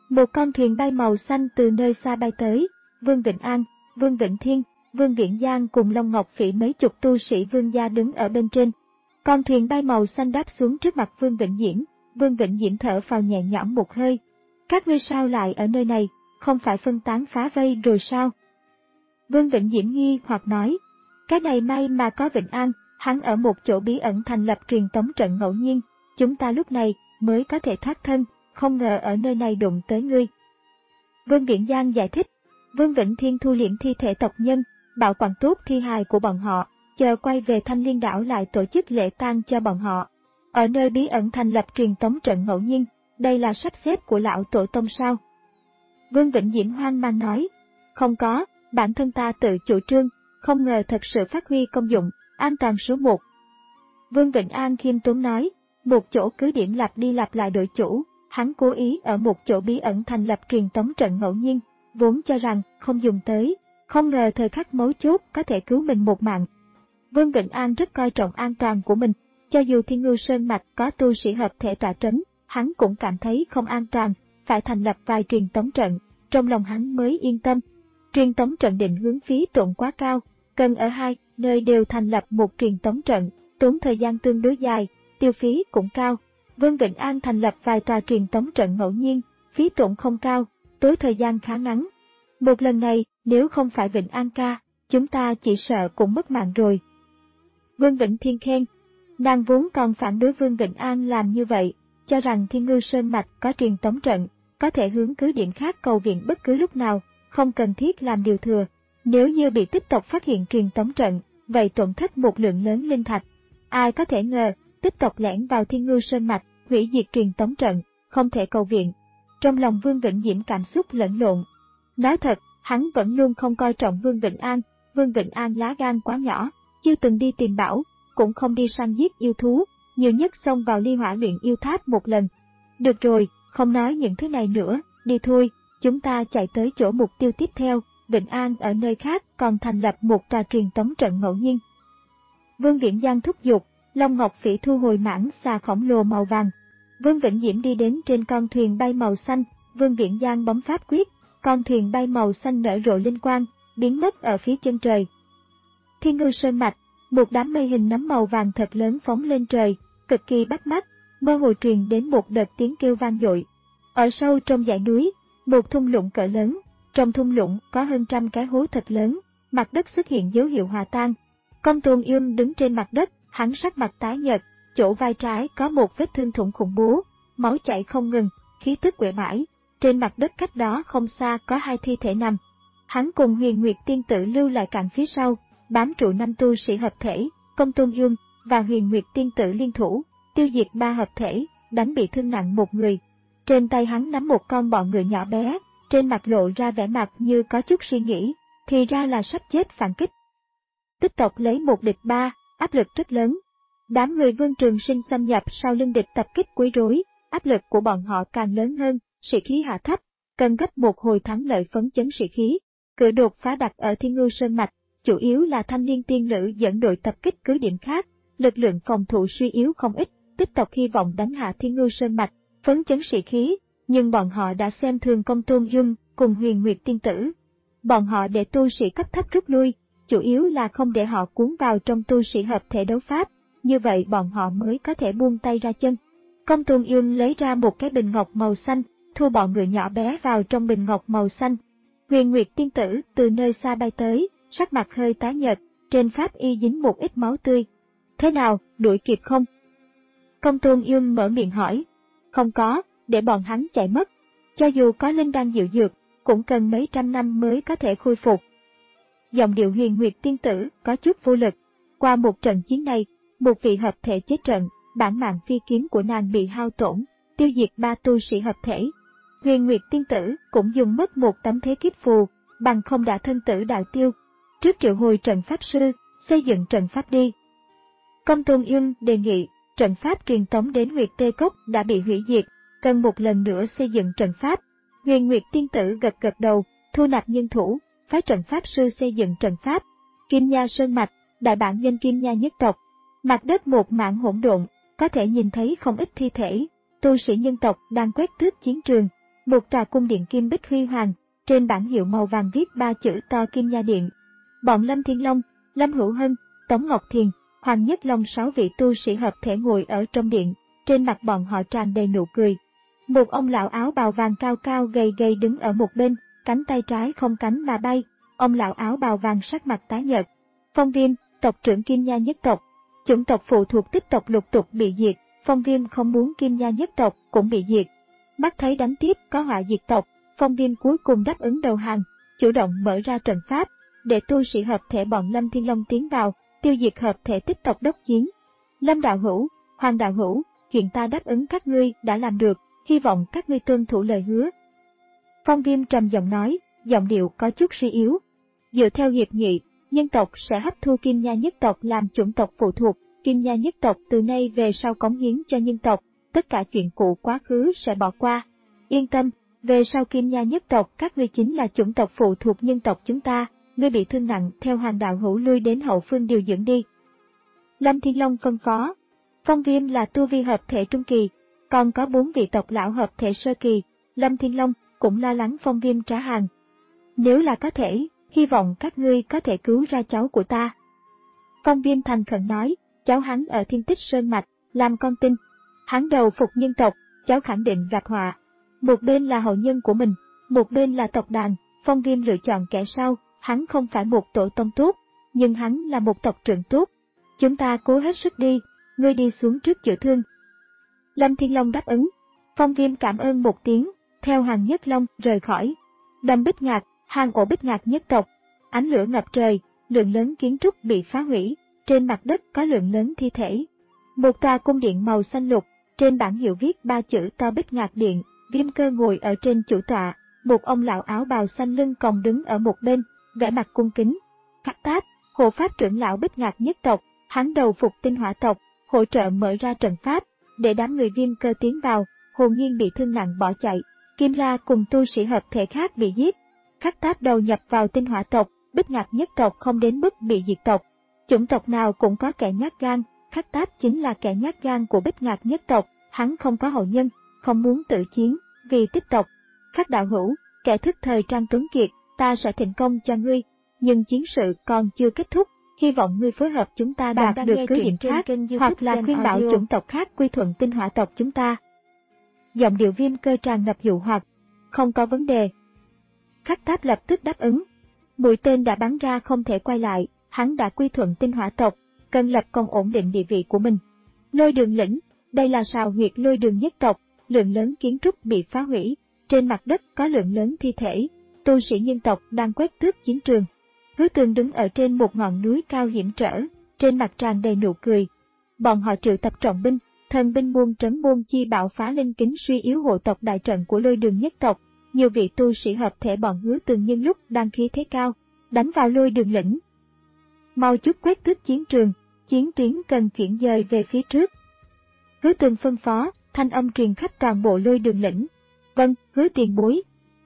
Một con thuyền bay màu xanh từ nơi xa bay tới, Vương Vịnh An, Vương Vịnh Thiên, Vương Viễn Giang cùng Long Ngọc Phỉ mấy chục tu sĩ Vương gia đứng ở bên trên. Con thuyền bay màu xanh đáp xuống trước mặt Vương Vĩnh Diễm, Vương Vĩnh Diễm thở phào nhẹ nhõm một hơi. Các ngươi sao lại ở nơi này, không phải phân tán phá vây rồi sao? Vương Vĩnh Diễm nghi hoặc nói, cái này may mà có Vịnh An, hắn ở một chỗ bí ẩn thành lập truyền tống trận ngẫu nhiên, chúng ta lúc này mới có thể thoát thân, không ngờ ở nơi này đụng tới ngươi. Vương Viễn Giang giải thích, Vương Vĩnh Thiên thu liễm thi thể tộc nhân, bảo quản tốt thi hài của bọn họ, chờ quay về Thanh Liên đảo lại tổ chức lễ tang cho bọn họ. Ở nơi bí ẩn thành lập truyền tống trận ngẫu nhiên, đây là sắp xếp của lão tổ tông sao? Vương Vĩnh Diễm hoang mang nói, không có, bản thân ta tự chủ trương, không ngờ thật sự phát huy công dụng, an toàn số một. Vương Vĩnh An khiêm tốn nói, một chỗ cứ điểm lặp đi lặp lại đổi chủ, hắn cố ý ở một chỗ bí ẩn thành lập truyền tống trận ngẫu nhiên, vốn cho rằng không dùng tới, không ngờ thời khắc mấu chốt có thể cứu mình một mạng. Vương Vĩnh An rất coi trọng an toàn của mình, cho dù Thiên Ngưu Sơn Mạch có tu sĩ hợp thể tọa trấn, hắn cũng cảm thấy không an toàn, phải thành lập vài truyền tống trận, trong lòng hắn mới yên tâm. Truyền tống trận định hướng phí tổn quá cao, cần ở hai nơi đều thành lập một truyền tống trận, tốn thời gian tương đối dài, tiêu phí cũng cao. Vương Vĩnh An thành lập vài tòa truyền tống trận ngẫu nhiên, phí tổn không cao, tốn thời gian khá ngắn. Một lần này, nếu không phải Vĩnh An ca, chúng ta chỉ sợ cũng mất mạng rồi. Vương Vĩnh Thiên khen, nàng vốn còn phản đối Vương Vĩnh An làm như vậy, cho rằng Thiên Ngưu Sơn Mạch có truyền tống trận, có thể hướng cứ điểm khác cầu viện bất cứ lúc nào, không cần thiết làm điều thừa. Nếu như bị tích tộc phát hiện truyền tống trận, vậy tổn thất một lượng lớn linh thạch. Ai có thể ngờ, tích tộc lẻn vào Thiên Ngưu Sơn Mạch, hủy diệt truyền tống trận, không thể cầu viện. Trong lòng Vương Vĩnh Diễm cảm xúc lẫn lộn. Nói thật, hắn vẫn luôn không coi trọng Vương Vĩnh An, Vương Vĩnh An lá gan quá nhỏ, chưa từng đi tìm bảo, cũng không đi săn giết yêu thú, nhiều nhất xông vào ly hỏa luyện yêu tháp một lần. Được rồi, không nói những thứ này nữa, đi thôi, chúng ta chạy tới chỗ mục tiêu tiếp theo. Vĩnh An ở nơi khác còn thành lập một tòa truyền tống trận ngẫu nhiên. Vương Viễn Giang thúc giục, Long Ngọc Phỉ thu hồi mãng xà khổng lồ màu vàng. Vương Vĩnh Diễm đi đến trên con thuyền bay màu xanh, Vương Viễn Giang bấm pháp quyết, con thuyền bay màu xanh nở rộ linh quang, biến mất ở phía chân trời. Thiên Ngưu Sơn Mạch, một đám mây hình nấm màu vàng thật lớn phóng lên trời, cực kỳ bắt mắt, mơ hồ truyền đến một đợt tiếng kêu vang dội. Ở sâu trong dãy núi, một thung lũng cỡ lớn, trong thung lũng có hơn trăm cái hố thật lớn, mặt đất xuất hiện dấu hiệu hòa tan. Công Tôn Yêm đứng trên mặt đất, hắn sắc mặt tái nhợt, chỗ vai trái có một vết thương thủng khủng bố, máu chảy không ngừng, khí tức uể oải. Trên mặt đất cách đó không xa có hai thi thể nằm. Hắn cùng Huyền Nguyệt Tiên Tử lưu lại cạnh phía sau, bám trụ năm tu sĩ hợp thể, Công Tôn Yêm và Huyền Nguyệt Tiên Tử liên thủ, tiêu diệt ba hợp thể, đánh bị thương nặng một người. Trên tay hắn nắm một con bọ ngựa nhỏ bé, trên mặt lộ ra vẻ mặt như có chút suy nghĩ, thì ra là sắp chết phản kích. Tích tộc lấy một địch ba, áp lực rất lớn. Đám người Vương Trường Sinh xâm nhập sau lưng địch tập kích quấy rối, áp lực của bọn họ càng lớn hơn, sĩ khí hạ thấp, cần gấp một hồi thắng lợi phấn chấn sĩ khí. Cự đột phá đặt ở Thiên Ngưu Sơn Mạch, chủ yếu là Thanh Liên Tiên Lữ dẫn đội tập kích cứ điểm khác, lực lượng phòng thủ suy yếu không ít, tích tộc hy vọng đánh hạ Thiên Ngưu Sơn Mạch, phấn chấn sĩ khí, nhưng bọn họ đã xem thường Công Tôn Dung cùng Huyền Nguyệt Tiên Tử. Bọn họ để tu sĩ cấp thấp rút lui, chủ yếu là không để họ cuốn vào trong tu sĩ hợp thể đấu pháp, như vậy bọn họ mới có thể buông tay ra chân. Công Tôn Dung lấy ra một cái bình ngọc màu xanh, thu bọn người nhỏ bé vào trong bình ngọc màu xanh. Huyền Nguyệt Tiên Tử từ nơi xa bay tới, sắc mặt hơi tái nhợt, trên pháp y dính một ít máu tươi. Thế nào, đuổi kịp không? Công Tôn Dung mở miệng hỏi. Không có, để bọn hắn chạy mất. Cho dù có linh đan diệu dược, cũng cần mấy trăm năm mới có thể khôi phục. Giọng điệu Huyền Nguyệt Tiên Tử có chút vô lực. Qua một trận chiến này, một vị hợp thể chết trận, bản mạng phi kiếm của nàng bị hao tổn, tiêu diệt ba tu sĩ hợp thể. Huyền Nguyệt Tiên Tử cũng dùng mất một tấm thế kiếp phù, bằng không đã thân tử đạo tiêu. Trước triệu hồi trận pháp sư, xây dựng trận pháp đi. Công Tôn Yêm đề nghị, trận pháp truyền tống đến Nguyệt Tê Cốc đã bị hủy diệt, cần một lần nữa xây dựng trận pháp. Huyền Nguyệt Tiên Tử gật gật đầu, thu nạp nhân thủ, phái trận pháp sư xây dựng trận pháp. Kim Nha Sơn Mạch, đại bản doanh Kim Nha nhất tộc. Mặt đất một mảng hỗn độn, có thể nhìn thấy không ít thi thể, tu sĩ nhân tộc đang quét tước chiến trường. Một tòa cung điện kim bích huy hoàng, trên bảng hiệu màu vàng viết ba chữ to Kim Nha Điện. Bọn Lâm Thiên Long, Lâm Hữu Hân, Tống Ngọc Thiền, Hoàng Nhất Long sáu vị tu sĩ hợp thể ngồi ở trong điện, trên mặt bọn họ tràn đầy nụ cười. Một ông lão áo bào vàng cao cao gầy gầy đứng ở một bên, cánh tay trái không cánh mà bay. Ông lão áo bào vàng sắc mặt tái nhợt. Phong Viêm, tộc trưởng Kim Nha nhất tộc. Chủng tộc phụ thuộc Tích tộc lục tục bị diệt, Phong Viêm không muốn Kim Nha nhất tộc cũng bị diệt. Mắt thấy đánh tiếp có họa diệt tộc, Phong Viêm cuối cùng đáp ứng đầu hàng, chủ động mở ra trận pháp, để tu sĩ hợp thể bọn Lâm Thiên Long tiến vào, tiêu diệt hợp thể Tích tộc đốc chiến. Lâm đạo hữu, Hoàng đạo hữu, chuyện ta đáp ứng các ngươi đã làm được, hy vọng các ngươi tuân thủ lời hứa. Phong Viêm trầm giọng nói, giọng điệu có chút suy yếu. Dựa theo hiệp nghị, nhân tộc sẽ hấp thu Kim Nha nhất tộc làm chủng tộc phụ thuộc, Kim Nha nhất tộc từ nay về sau cống hiến cho nhân tộc, tất cả chuyện cũ quá khứ sẽ bỏ qua. Yên tâm, về sau Kim Nha nhất tộc các ngươi chính là chủng tộc phụ thuộc nhân tộc chúng ta, ngươi bị thương nặng theo Hoàng đạo hữu lui đến hậu phương điều dưỡng đi. Lâm Thiên Long phân phó. Phong Viêm là tu vi hợp thể trung kỳ, còn có bốn vị tộc lão hợp thể sơ kỳ, Lâm Thiên Long cũng lo lắng Phong Viêm trả hàng. Nếu là có thể, hy vọng các ngươi có thể cứu ra cháu của ta. Phong Viêm thành khẩn nói, cháu hắn ở Thiên Tích Sơn Mạch, làm con tin. Hắn đầu phục nhân tộc, cháu khẳng định gặt họa. Một bên là hậu nhân của mình, một bên là tộc đàn, Phong Viêm lựa chọn kẻ sau, hắn không phải một tổ tông tốt, nhưng hắn là một tộc trưởng tốt. Chúng ta cố hết sức đi, ngươi đi xuống trước chữa thương. Lâm Thiên Long đáp ứng. Phong Viêm cảm ơn một tiếng, theo Hoàng Nhất Long rời khỏi. Đầm Bích Ngạc, hang ổ Bích Ngạc nhất tộc. Ánh lửa ngập trời, lượng lớn kiến trúc bị phá hủy, trên mặt đất có lượng lớn thi thể. Một tòa cung điện màu xanh lục, trên bảng hiệu viết ba chữ to Bích Ngạc Điện, Viêm Cơ ngồi ở trên chủ tọa, một ông lão áo bào xanh lưng còng đứng ở một bên, vẻ mặt cung kính. Khắc Táp, hộ pháp trưởng lão Bích Ngạc nhất tộc, hắn đầu phục Tinh Hỏa tộc, hỗ trợ mở ra trận pháp, để đám người Viêm Cơ tiến vào, hồn nhiên bị thương nặng bỏ chạy. Kim La cùng tu sĩ hợp thể khác bị giết. Khắc Táp đầu nhập vào Tinh Hỏa tộc, Bích Ngạc nhất tộc không đến mức bị diệt tộc. Chủng tộc nào cũng có kẻ nhát gan, Khắc Táp chính là kẻ nhát gan của Bích Ngạc nhất tộc, hắn không có hậu nhân, không muốn tự chiến, vì Tích tộc. Khắc đạo hữu, kẻ thức thời Trang Tuấn Kiệt, ta sẽ thịnh công cho ngươi, nhưng chiến sự còn chưa kết thúc, hy vọng ngươi phối hợp chúng ta đạt được cứ điểm khác, hoặc là khuyên bảo chủng tộc khác quy thuận Tinh Hỏa tộc chúng ta. Giọng điệu Viêm Cơ tràn ngập dụ hoặc, không có vấn đề. Khắc Táp lập tức đáp ứng. Mũi tên đã bắn ra không thể quay lại, hắn đã quy thuận Tinh Hỏa tộc, cần lập công ổn định địa vị của mình. Lôi Đường lĩnh, đây là sào huyệt Lôi Đường nhất tộc, lượng lớn kiến trúc bị phá hủy, trên mặt đất có lượng lớn thi thể, tu sĩ nhân tộc đang quét tước chiến trường. Hứa Tường đứng ở trên một ngọn núi cao hiểm trở, trên mặt tràn đầy nụ cười. Bọn họ triệu tập trọng binh, thần binh buôn trấn buôn chi bạo phá linh kính suy yếu hộ tộc đại trận của Lôi Đường nhất tộc. Nhiều vị tu sĩ hợp thể bọn Hứa Tường nhân lúc đang khí thế cao, đánh vào Lôi Đường lĩnh. Mau chút quét tước chiến trường, chiến tuyến cần chuyển dời về phía trước. Hứa Tường phân phó, thanh âm truyền khắp toàn bộ Lôi Đường lĩnh. Vâng, Hứa tiền bối.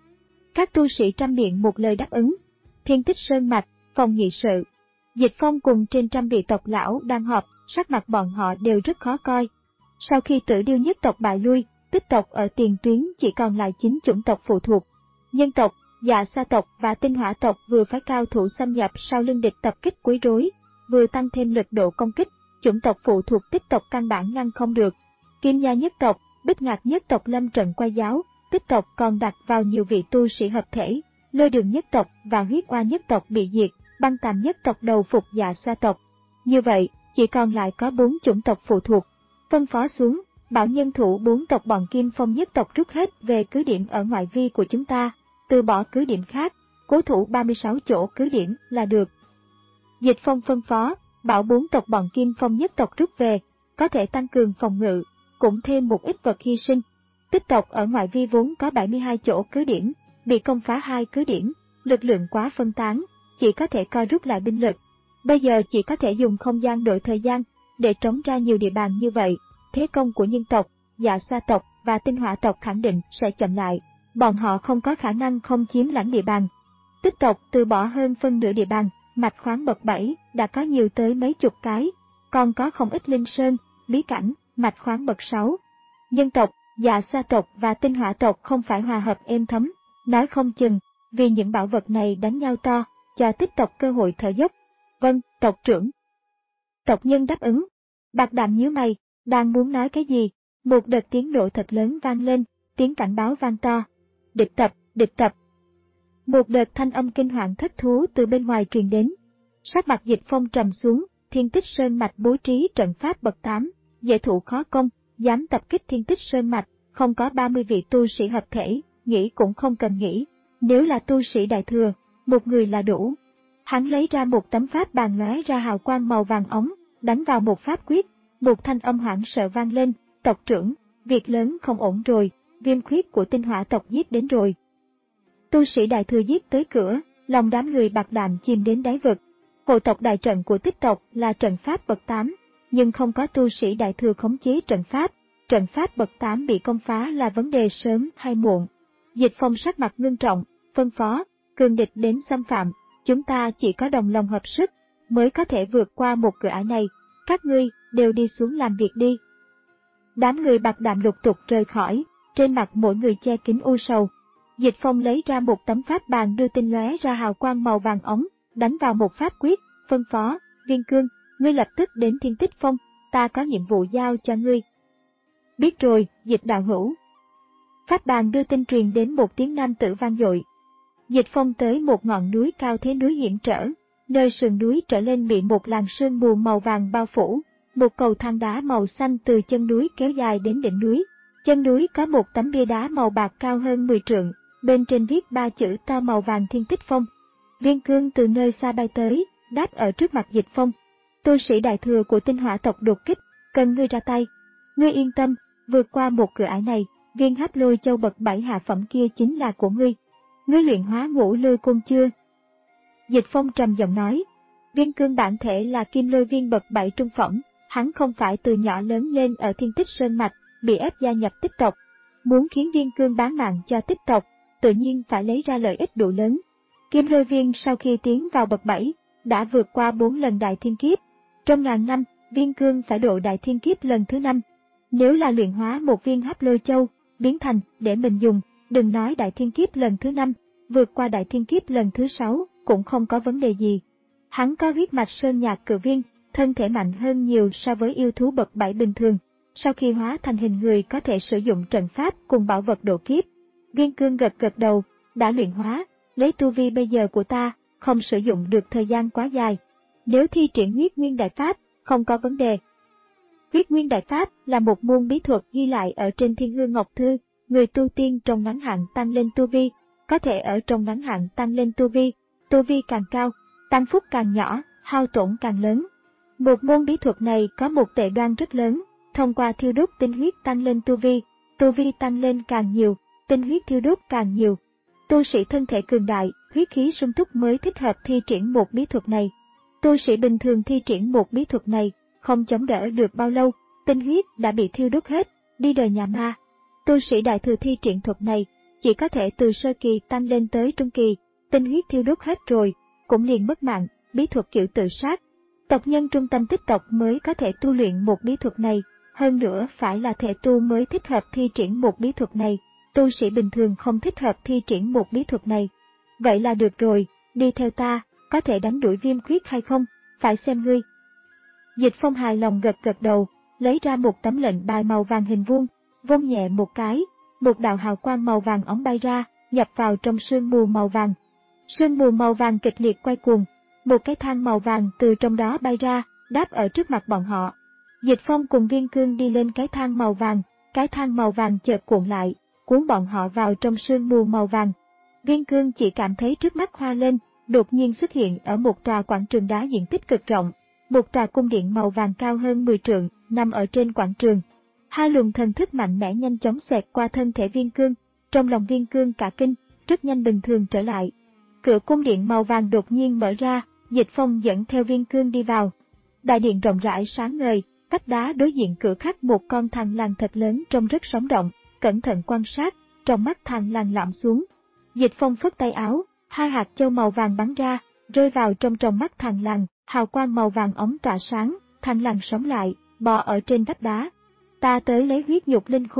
Các tu sĩ trăm miệng một lời đáp ứng. Thiên Tích Sơn Mạch, phòng nghị sự. Dịch Phong cùng trên trăm vị tộc lão đang họp, sắc mặt bọn họ đều rất khó coi. Sau khi Tử Điêu nhất tộc bại lui, Tích tộc ở tiền tuyến chỉ còn lại chín chủng tộc phụ thuộc. Nhân tộc, Dạ Sa tộc và Tinh Hỏa tộc vừa phải cao thủ xâm nhập sau lưng địch tập kích quấy rối, vừa tăng thêm lực độ công kích, chủng tộc phụ thuộc Tích tộc căn bản ngăn không được. Kim Nha nhất tộc, Bích Ngạc nhất tộc lâm trận quay giáo, Tích tộc còn đặt vào nhiều vị tu sĩ hợp thể, Lôi Đường nhất tộc và Huyết Oa nhất tộc bị diệt, Băng Tàm nhất tộc đầu phục Dạ Sa tộc. Như vậy, chỉ còn lại có bốn chủng tộc phụ thuộc. Phân phó xuống, bảo nhân thủ bốn tộc bọn Kim Phong nhất tộc rút hết về cứ điểm ở ngoại vi của chúng ta, từ bỏ cứ điểm khác, cố thủ ba mươi sáu chỗ cứ điểm là được. Dịch Phong phân phó, bảo bốn tộc bọn Kim Phong nhất tộc rút về, có thể tăng cường phòng ngự, cũng thêm một ít vật hy sinh. Tích tộc ở ngoại vi vốn có bảy mươi hai chỗ cứ điểm, bị công phá hai cứ điểm, lực lượng quá phân tán, chỉ có thể co rút lại binh lực. Bây giờ chỉ có thể dùng không gian đổi thời gian, để trống ra nhiều địa bàn như vậy, thế công của nhân tộc, Dạ Sa tộc và Tinh Hỏa tộc khẳng định sẽ chậm lại, bọn họ không có khả năng không chiếm lãnh địa bàn. Tích tộc từ bỏ hơn phân nửa địa bàn, mạch khoáng bậc bảy đã có nhiều tới mấy chục cái, còn có không ít linh sơn, bí cảnh, mạch khoáng bậc sáu. Nhân tộc, Dạ Xoa tộc và Tinh Hỏa tộc không phải hòa hợp êm thấm, nói không chừng, vì những bảo vật này đánh nhau to, cho Tích tộc cơ hội thở dốc. Vâng, tộc trưởng. Tộc nhân đáp ứng. Bạc Đạm nhíu mày, đang muốn nói cái gì, một đợt tiếng nổ thật lớn vang lên, tiếng cảnh báo vang to. Địch tập, địch tập. Một đợt thanh âm kinh hoàng thất thú từ bên ngoài truyền đến. Sắc mặt Dịch Phong trầm xuống, Thiên Tích Sơn Mạch bố trí trận pháp bậc tám, dễ thủ khó công, dám tập kích Thiên Tích Sơn Mạch, không có ba mươi vị tu sĩ hợp thể, nghĩ cũng không cần nghĩ. Nếu là tu sĩ đại thừa, một người là đủ. Hắn lấy ra một tấm pháp bàn lóe ra hào quang màu vàng ống, đánh vào một pháp quyết, một thanh âm hoảng sợ vang lên, tộc trưởng, việc lớn không ổn rồi, Viêm Khuyết của Tinh Hỏa tộc giết đến rồi. Tu sĩ đại thừa giết tới cửa, lòng đám người Bạc Đạm chìm đến đáy vực. Hộ tộc đại trận của Tích tộc là trận pháp bậc tám, nhưng không có tu sĩ đại thừa khống chế trận pháp, trận pháp bậc tám bị công phá là vấn đề sớm hay muộn. Dịch Phong sắc mặt ngưng trọng, phân phó, cường địch đến xâm phạm, chúng ta chỉ có đồng lòng hợp sức, mới có thể vượt qua một cửa ải này, các ngươi đều đi xuống làm việc đi. Đám người Bạc Đạm lục tục rời khỏi, trên mặt mỗi người che kín u sầu. Dịch Phong lấy ra một tấm pháp bàn đưa tinh lóe ra hào quang màu vàng ống, đánh vào một pháp quyết, phân phó, Viên Cương, ngươi lập tức đến Thiên Tích Phong, ta có nhiệm vụ giao cho ngươi. Biết rồi, Dịch đạo hữu. Pháp bàn đưa tin truyền đến một tiếng nam tử vang dội. Dịch Phong tới một ngọn núi cao thế núi hiểm trở, nơi sườn núi trở lên bị một làn sương mù màu vàng bao phủ, một cầu thang đá màu xanh từ chân núi kéo dài đến đỉnh núi. Chân núi có một tấm bia đá màu bạc cao hơn mười trượng, bên trên viết ba chữ to màu vàng Thiên Tích Phong. Viên Cương từ nơi xa bay tới, đáp ở trước mặt Dịch Phong. Tu sĩ đại thừa của Tinh Hỏa tộc đột kích, cần ngươi ra tay. Ngươi yên tâm, vượt qua một cửa ải này, viên Hấp Lôi Châu bậc bảy hạ phẩm kia chính là của ngươi. Ngươi luyện hóa Ngũ Lôi Côn chưa? Dịch Phong trầm giọng nói. Viên Cương bản thể là Kim Lôi Viên bậc bảy trung phẩm, hắn không phải từ nhỏ lớn lên ở Thiên Tích Sơn Mạch, bị ép gia nhập Tích tộc. Muốn khiến Viên Cương bán mạng cho Tích tộc, tự nhiên phải lấy ra lợi ích đủ lớn. Kim Lôi Viên sau khi tiến vào bậc bảy, đã vượt qua bốn lần đại thiên kiếp. Trong ngàn năm, Viên Cương phải độ đại thiên kiếp lần thứ năm. Nếu là luyện hóa một viên Hấp Lôi Châu, biến thành để mình dùng, đừng nói đại thiên kiếp lần thứ năm, vượt qua đại thiên kiếp lần thứ sáu cũng không có vấn đề gì. Hắn có huyết mạch sơn nhạc cự viên, thân thể mạnh hơn nhiều so với yêu thú bậc bảy bình thường. Sau khi hóa thành hình người có thể sử dụng trận pháp cùng bảo vật độ kiếp. Viên Cương gật gật đầu, đã luyện hóa, lấy tu vi bây giờ của ta, không sử dụng được thời gian quá dài. Nếu thi triển huyết nguyên đại pháp, không có vấn đề. Huyết nguyên đại pháp là một môn bí thuật ghi lại ở trên Thiên Hương Ngọc Thư, người tu tiên trong ngắn hạn tăng lên tu vi, có thể ở trong ngắn hạn tăng lên tu vi, tu vi càng cao, tăng phúc càng nhỏ, hao tổn càng lớn. Một môn bí thuật này có một tệ đoan rất lớn, thông qua thiêu đốt tinh huyết tăng lên tu vi, tu vi tăng lên càng nhiều, tinh huyết thiêu đốt càng nhiều. Tu sĩ thân thể cường đại, huyết khí sung túc mới thích hợp thi triển một bí thuật này. Tu sĩ bình thường thi triển một bí thuật này, không chống đỡ được bao lâu, tinh huyết đã bị thiêu đốt hết, đi đời nhà ma. Tu sĩ đại thừa thi triển thuật này, chỉ có thể từ sơ kỳ tăng lên tới trung kỳ, tinh huyết thiêu đốt hết rồi, cũng liền mất mạng, bí thuật kiểu tự sát. Tộc nhân trung tâm Tích tộc mới có thể tu luyện một bí thuật này, hơn nữa phải là thể tu mới thích hợp thi triển một bí thuật này, tu sĩ bình thường không thích hợp thi triển một bí thuật này. Vậy là được rồi, đi theo ta, có thể đánh đuổi Viêm Khuyết hay không, phải xem ngươi. Dịch Phong hài lòng gật gật đầu, lấy ra một tấm lệnh bài màu vàng hình vuông, vung nhẹ một cái, một đạo hào quang màu vàng óng bay ra, nhập vào trong sương mù màu vàng. Sương mù màu vàng kịch liệt quay cuồng, một cái thang màu vàng từ trong đó bay ra, đáp ở trước mặt bọn họ. Dịch Phong cùng Viên Cương đi lên cái thang màu vàng, cái thang màu vàng chợt cuộn lại, cuốn bọn họ vào trong sương mù màu vàng. Viên Cương chỉ cảm thấy trước mắt hoa lên, đột nhiên xuất hiện ở một tòa quảng trường đá diện tích cực rộng, một tòa cung điện màu vàng cao hơn mười trượng, nằm ở trên quảng trường. Hai luồng thần thức mạnh mẽ nhanh chóng xẹt qua thân thể Viên Cương, trong lòng Viên Cương cả kinh, rất nhanh bình thường trở lại. Cửa cung điện màu vàng đột nhiên mở ra, Dịch Phong dẫn theo Viên Cương đi vào. Đại điện rộng rãi sáng ngời, vách đá đối diện cửa khắc một con thằn lằn thật lớn trông rất sống động, cẩn thận quan sát, trong mắt thằn lằn lặm xuống. Dịch Phong phất tay áo, hai hạt châu màu vàng bắn ra, rơi vào trong trong mắt thằn lằn, hào quang màu vàng ống tỏa sáng, thằn lằn sống lại, bò ở trên vách đá. Ta tới lấy huyết nhục linh khôi.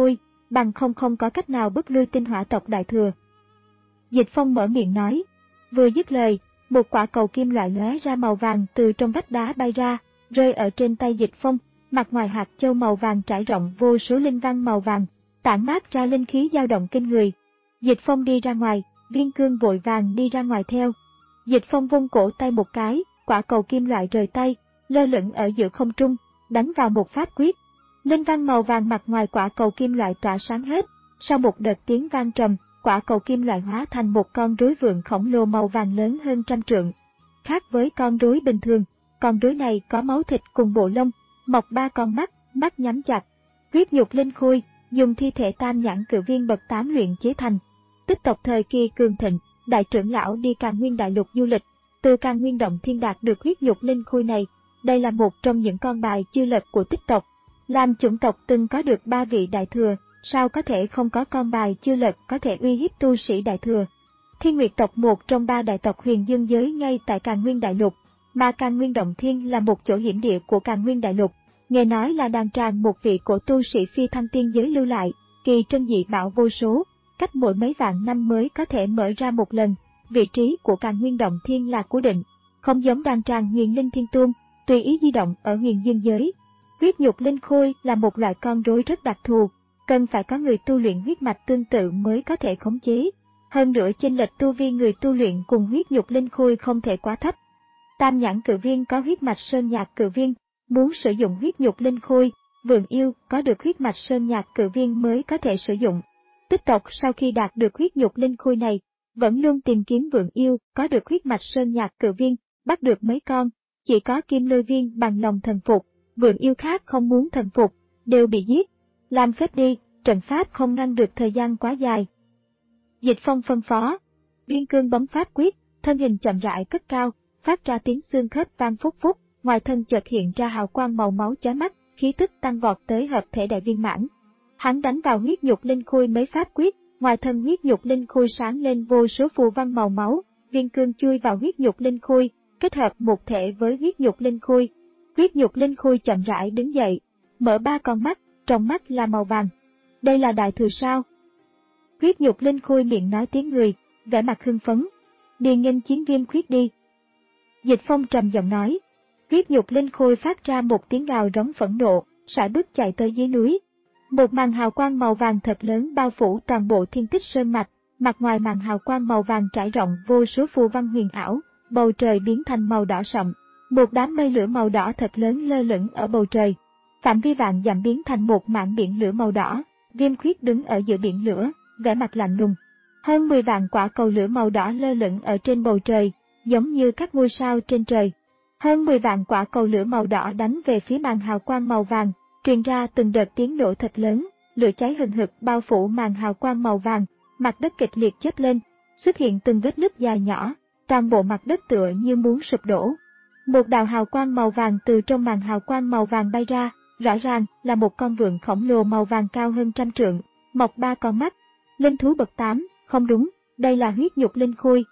bằng không không có cách nào bức lui tinh hỏa tộc Đại Thừa. Dịch Phong mở miệng nói. Vừa dứt lời, một quả cầu kim loại lóe ra màu vàng từ trong vách đá bay ra, rơi ở trên tay Dịch Phong, mặt ngoài hạt châu màu vàng trải rộng vô số linh văn màu vàng, tản mát ra linh khí dao động kinh người. Dịch Phong đi ra ngoài, Viên Cương vội vàng đi ra ngoài theo. Dịch Phong vung cổ tay một cái, quả cầu kim loại rời tay, lơ lửng ở giữa không trung, đánh vào một pháp quyết. Linh văn màu vàng mặt ngoài quả cầu kim loại tỏa sáng hết, sau một đợt tiếng vang trầm, quả cầu kim loại hóa thành một con rối vượn khổng lồ màu vàng lớn hơn trăm trượng. Khác với con rối bình thường, con rối này có máu thịt cùng bộ lông, mọc ba con mắt, mắt nhắm chặt. Huyết nhục linh khôi, dùng thi thể tam nhãn cự viên bậc tám luyện chế thành. Tích tộc thời kỳ cường thịnh, đại trưởng lão đi Càn Nguyên đại lục du lịch, từ Càn Nguyên động thiên đạt được huyết nhục linh khôi này. Đây là một trong những con bài chưa lật của tích tộc. Làm chủng tộc từng có được ba vị đại thừa, sao có thể không có con bài chưa lật có thể uy hiếp tu sĩ đại thừa. Thiên Nguyệt tộc một trong ba đại tộc huyền dương giới ngay tại Càn Nguyên đại lục, mà Càn Nguyên động thiên là một chỗ hiểm địa của Càn Nguyên đại lục. Nghe nói là đàn tràng một vị cổ tu sĩ phi thăng tiên giới lưu lại, kỳ trân dị bảo vô số, cách mỗi mấy vạn năm mới có thể mở ra một lần. Vị trí của Càn Nguyên động thiên là cố định, không giống đàn tràng Huyền Linh Thiên Tôn, tùy ý di động ở huyền dương giới. Huyết nhục linh khôi là một loại con rối rất đặc thù, cần phải có người tu luyện huyết mạch tương tự mới có thể khống chế. Hơn nữa chênh lệch tu vi người tu luyện cùng huyết nhục linh khôi không thể quá thấp. Tam nhãn cự viên có huyết mạch sơn nhạc cự viên, muốn sử dụng huyết nhục linh khôi, vượn yêu có được huyết mạch sơn nhạc cự viên mới có thể sử dụng. Tích tộc sau khi đạt được huyết nhục linh khôi này, vẫn luôn tìm kiếm vượn yêu có được huyết mạch sơn nhạc cự viên, bắt được mấy con, chỉ có kim lôi viên bằng lòng thần phục, vượn yêu khác không muốn thần phục, đều bị giết. Làm phép đi, trận pháp không ngăn được thời gian quá dài. Dịch Phong phân phó. Viên Cương bấm pháp quyết, thân hình chậm rãi cất cao, phát ra tiếng xương khớp vang phúc phúc, ngoài thân chợt hiện ra hào quang màu máu chói mắt, khí tức tăng vọt tới hợp thể đại viên mãn. Hắn đánh vào huyết nhục linh khôi mấy pháp quyết, ngoài thân huyết nhục linh khôi sáng lên vô số phù văn màu máu, Viên Cương chui vào huyết nhục linh khôi, kết hợp một thể với huyết nhục linh khôi. Huyết nhục linh khôi chậm rãi đứng dậy, mở ba con mắt, trong mắt là màu vàng. Đây là đại thừa sao? Huyết nhục linh khôi miệng nói tiếng người, vẻ mặt hưng phấn. Đi nghênh chiến viêm khuyết đi. Dịch Phong trầm giọng nói. Huyết nhục linh khôi phát ra một tiếng gào rống phẫn nộ, sải bước chạy tới dưới núi. Một màn hào quang màu vàng thật lớn bao phủ toàn bộ thiên tích sơn mạch, mặt ngoài màn hào quang màu vàng trải rộng vô số phù văn huyền ảo, bầu trời biến thành màu đỏ sậm. Một đám mây lửa màu đỏ thật lớn lơ lửng ở bầu trời. Phạm vi vạn dặm biến thành một mảng biển lửa màu đỏ, Viêm Khuyết đứng ở giữa biển lửa, vẻ mặt lạnh lùng. Hơn mười vạn quả cầu lửa màu đỏ lơ lửng ở trên bầu trời, giống như các ngôi sao trên trời. Hơn mười vạn quả cầu lửa màu đỏ đánh về phía màn hào quang màu vàng, truyền ra từng đợt tiếng nổ thật lớn, lửa cháy hừng hực bao phủ màn hào quang màu vàng, mặt đất kịch liệt chớp lên, xuất hiện từng vết nứt dài nhỏ, toàn bộ mặt đất tựa như muốn sụp đổ. Một đạo hào quang màu vàng từ trong màn hào quang màu vàng bay ra, rõ ràng là một con vượn khổng lồ màu vàng cao hơn trăm trượng, mọc ba con mắt. Linh thú bậc tám, không đúng, đây là huyết nhục linh khôi.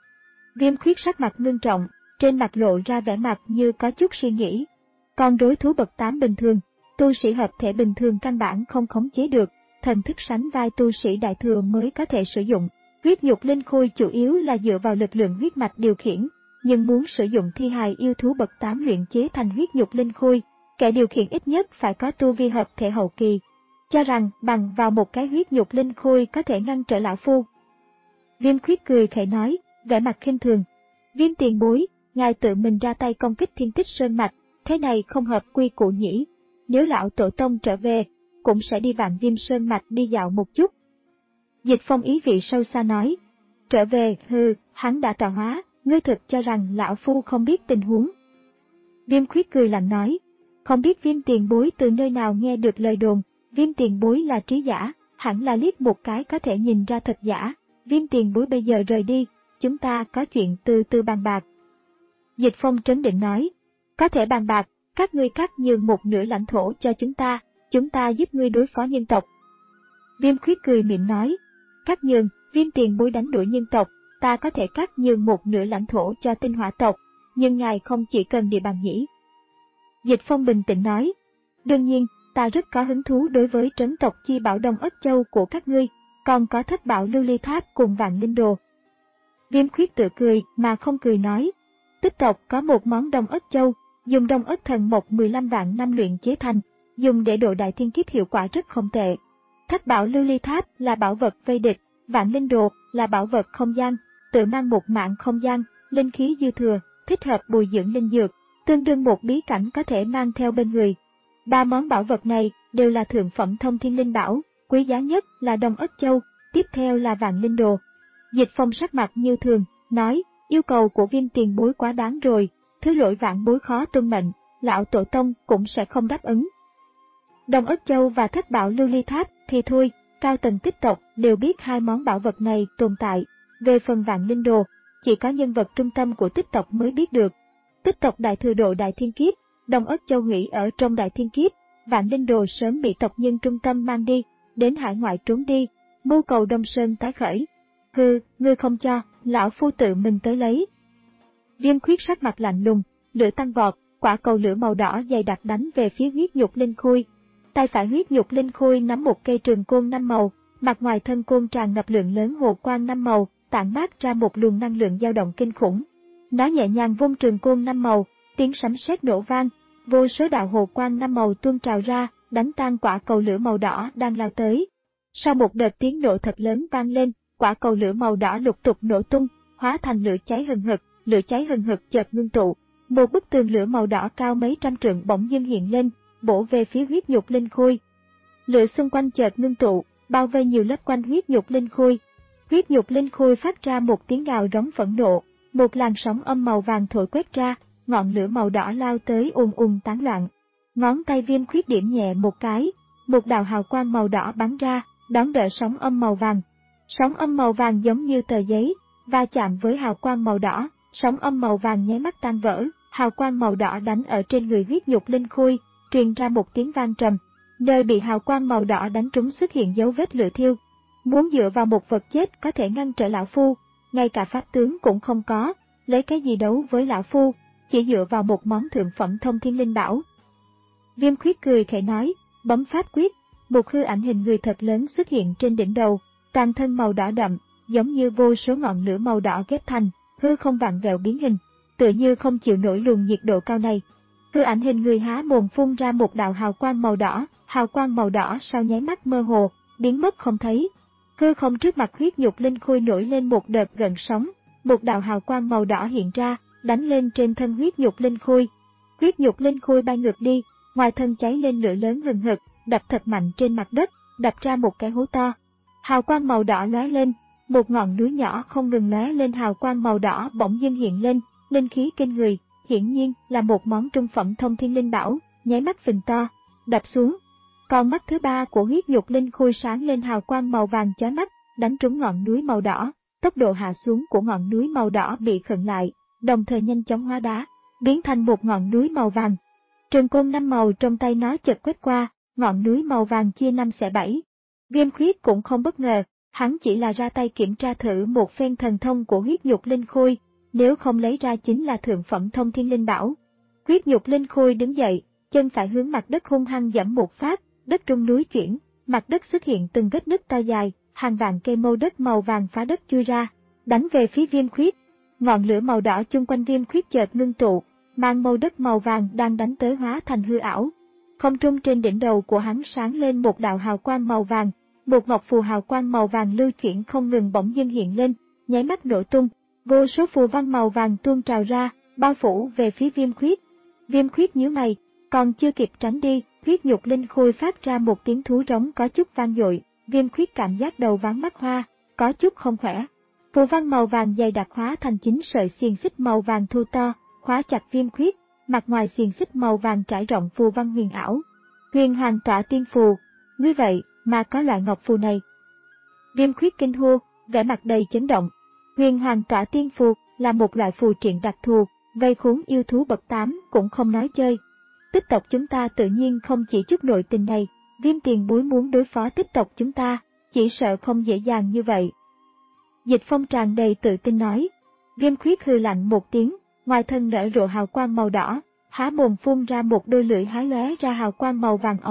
Viêm Khuyết sắc mặt ngưng trọng, trên mặt lộ ra vẻ mặt như có chút suy nghĩ. Con rối thú bậc tám bình thường, tu sĩ hợp thể bình thường căn bản không khống chế được, thần thức sánh vai tu sĩ đại thừa mới có thể sử dụng. Huyết nhục linh khôi chủ yếu là dựa vào lực lượng huyết mạch điều khiển, nhưng muốn sử dụng thi hài yêu thú bậc tám luyện chế thành huyết nhục linh khôi, kẻ điều khiển ít nhất phải có tu vi hợp thể hậu kỳ. Cho rằng bằng vào một cái huyết nhục linh khôi có thể ngăn trở lão phu. Viêm Khuyết cười khẩy nói, vẻ mặt khinh thường. Viêm tiền bối, ngài tự mình ra tay công kích thiên tích sơn mạch, thế này không hợp quy củ nhỉ. Nếu lão tổ tông trở về, cũng sẽ đi Vạn Viêm sơn mạch đi dạo một chút. Dịch Phong ý vị sâu xa nói, trở về, hừ, hắn đã tọa hóa, ngươi thực cho rằng lão phu không biết tình huống. Viêm Khuyết cười lạnh nói, không biết Viêm tiền bối từ nơi nào nghe được lời đồn, Viêm tiền bối là trí giả, hẳn là liếc một cái có thể nhìn ra thật giả. Viêm tiền bối bây giờ rời đi, chúng ta có chuyện từ từ bàn bạc. Dịch Phong trấn định nói, có thể bàn bạc, các ngươi cắt nhường một nửa lãnh thổ cho chúng ta, chúng ta giúp ngươi đối phó nhân tộc. Viêm Khuyết cười miệng nói, cắt nhường, Viêm tiền bối đánh đuổi nhân tộc, ta có thể cắt nhường một nửa lãnh thổ cho tinh hỏa tộc, nhưng ngài không chỉ cần địa bàn nhỉ. Dịch Phong bình tĩnh nói, đương nhiên, ta rất có hứng thú đối với trấn tộc Chi Bảo Đông Ất Châu của các ngươi, còn có Thất Bảo Lưu Ly Tháp cùng Vạn Linh Đồ. Viêm Khuyết tự cười mà không cười nói, Tích tộc có một món Đông Ất Châu, dùng Đông Ất Thần Mộc mười lăm vạn năm luyện chế thành, dùng để độ đại thiên kiếp hiệu quả rất không tệ. Thất Bảo Lưu Ly Tháp là bảo vật vây địch, Vạn Linh Đồ là bảo vật không gian, tự mang một mạng không gian, linh khí dư thừa, thích hợp bồi dưỡng linh dược, tương đương một bí cảnh có thể mang theo bên người. Ba món bảo vật này đều là thượng phẩm thông thiên linh bảo, quý giá nhất là Đông Ất Châu, tiếp theo là Vạn Linh Đồ. Dịch Phong sắc mặt như thường, nói, yêu cầu của Viêm tiền bối quá đáng rồi, thứ lỗi vạn bối khó tuân mệnh, lão tổ tông cũng sẽ không đáp ứng. Đông Ất Châu và Thất Bảo Lưu Ly Tháp thì thôi, cao tầng Tích tộc đều biết hai món bảo vật này tồn tại. Về phần Vạn Linh Đồ, chỉ có nhân vật trung tâm của Tích tộc mới biết được. Tích tộc đại thừa độ đại thiên kiếp, Đông Ất Châu hủy ở trong đại thiên kiếp, Vạn Linh Đồ sớm bị tộc nhân trung tâm mang đi, đến hải ngoại trốn đi, mưu cầu Đông Sơn tái khởi. Hừ, ngươi không cho, lão phu tự mình tới lấy. Viêm Khuyết sắc mặt lạnh lùng, lửa tăng vọt, quả cầu lửa màu đỏ dày đặc đánh về phía huyết nhục linh khôi. Tay phải huyết nhục linh khôi nắm một cây trường côn năm màu, mặt ngoài thân côn tràn ngập lượng lớn hồ quang năm màu, tản mát ra một luồng năng lượng dao động kinh khủng. Nó nhẹ nhàng vung trường côn năm màu, tiếng sấm sét nổ vang, vô số đạo hồ quang năm màu tuôn trào ra, đánh tan quả cầu lửa màu đỏ đang lao tới. Sau một đợt tiếng nổ thật lớn vang lên, quả cầu lửa màu đỏ lục tục nổ tung, hóa thành lửa cháy hừng hực, lửa cháy hừng hực chợt ngưng tụ, một bức tường lửa màu đỏ cao mấy trăm trượng bỗng dưng hiện lên, bổ về phía huyết nhục linh khôi. Lửa xung quanh chợt ngưng tụ, bao vây nhiều lớp quanh huyết nhục linh khôi. Huyết nhục linh khôi phát ra một tiếng gào rống phẫn nộ, một làn sóng âm màu vàng thổi quét ra, ngọn lửa màu đỏ lao tới ùn ùn tán loạn. Ngón tay Viêm Khuyết điểm nhẹ một cái, một đạo hào quang màu đỏ bắn ra, đón đỡ sóng âm màu vàng. Sóng âm màu vàng giống như tờ giấy, va chạm với hào quang màu đỏ, sóng âm màu vàng nháy mắt tan vỡ, hào quang màu đỏ đánh ở trên người huyết nhục linh khôi, truyền ra một tiếng vang trầm. Nơi bị hào quang màu đỏ đánh trúng xuất hiện dấu vết lửa thiêu. Muốn dựa vào một vật chết có thể ngăn trở lão phu, ngay cả pháp tướng cũng không có, lấy cái gì đấu với lão phu, chỉ dựa vào một món thượng phẩm thông thiên linh bảo. Viêm Khuyết cười khẽ nói, bấm pháp quyết, một hư ảnh hình người thật lớn xuất hiện trên đỉnh đầu, toàn thân màu đỏ đậm, giống như vô số ngọn lửa màu đỏ ghép thành, hư không vặn vẹo biến hình, tựa như không chịu nổi luồng nhiệt độ cao này. Hư ảnh hình người há mồm phun ra một đạo hào quang màu đỏ, hào quang màu đỏ sau nháy mắt mơ hồ, biến mất không thấy. Hư không trước mặt huyết nhục linh khôi nổi lên một đợt gợn sóng, một đạo hào quang màu đỏ hiện ra, đánh lên trên thân huyết nhục linh khôi. Huyết nhục linh khôi bay ngược đi, ngoài thân cháy lên lửa lớn hừng hực, đập thật mạnh trên mặt đất, đập ra một cái hố to. Hào quang màu đỏ lóe lên, một ngọn núi nhỏ không ngừng lóe lên hào quang màu đỏ bỗng dưng hiện lên, linh khí kinh người, hiển nhiên là một món trung phẩm thông thiên linh bảo, nháy mắt phình to, đập xuống. Con mắt thứ ba của huyết nhục linh khôi sáng lên hào quang màu vàng chói mắt, đánh trúng ngọn núi màu đỏ, tốc độ hạ xuống của ngọn núi màu đỏ bị khựng lại, đồng thời nhanh chóng hóa đá, biến thành một ngọn núi màu vàng. Trường côn năm màu trong tay nó chợt quét qua, ngọn núi màu vàng chia năm xẻ bảy. Viêm Khuyết cũng không bất ngờ, hắn chỉ là ra tay kiểm tra thử một phen thần thông của huyết nhục linh khôi, nếu không lấy ra chính là thượng phẩm thông thiên linh bảo. Huyết nhục linh khôi đứng dậy, chân phải hướng mặt đất hung hăng giẫm một phát, đất rung núi chuyển, mặt đất xuất hiện từng vết nứt to dài, hàng vạn cây mâu đất màu vàng phá đất chui ra, đánh về phía Viêm Khuyết. Ngọn lửa màu đỏ chung quanh Viêm Khuyết chợt ngưng tụ, mang mâu đất màu vàng đang đánh tới hóa thành hư ảo. Không trung trên đỉnh đầu của hắn sáng lên một đạo hào quang màu vàng, một ngọc phù hào quang màu vàng lưu chuyển không ngừng bỗng dưng hiện lên, nháy mắt nổ tung, vô số phù văn màu vàng tuôn trào ra, bao phủ về phía Viêm Khuyết. Viêm Khuyết nhíu mày, còn chưa kịp tránh đi, huyết nhục linh khôi phát ra một tiếng thú rống có chút vang dội. Viêm Khuyết cảm giác đầu váng mắt hoa, có chút không khỏe. Phù văn màu vàng dày đặc hóa thành chín sợi xiềng xích màu vàng thu to, khóa chặt Viêm Khuyết, mặt ngoài xiềng xích màu vàng trải rộng phù văn huyền ảo. Huyền Hoàng Tỏa Tiên Phù, ngươi vậy mà có loại ngọc phù này. Viêm Khuyết kinh hô, vẻ mặt đầy chấn động. Huyền Hoàng Tỏa Tiên Phù là một loại phù triện đặc thù, vây khốn yêu thú bậc tám cũng không nói chơi. Tích tộc chúng ta tự nhiên không chỉ chút nội tình này, Viêm tiền bối muốn đối phó tích tộc chúng ta, chỉ sợ không dễ dàng như vậy. Dịch Phong tràn đầy tự tin nói. Viêm Khuyết hừ lạnh một tiếng, ngoài thân nở rộ hào quang màu đỏ, há mồm phun ra một đôi lưỡi hái lóe ra hào quang màu vàng ống,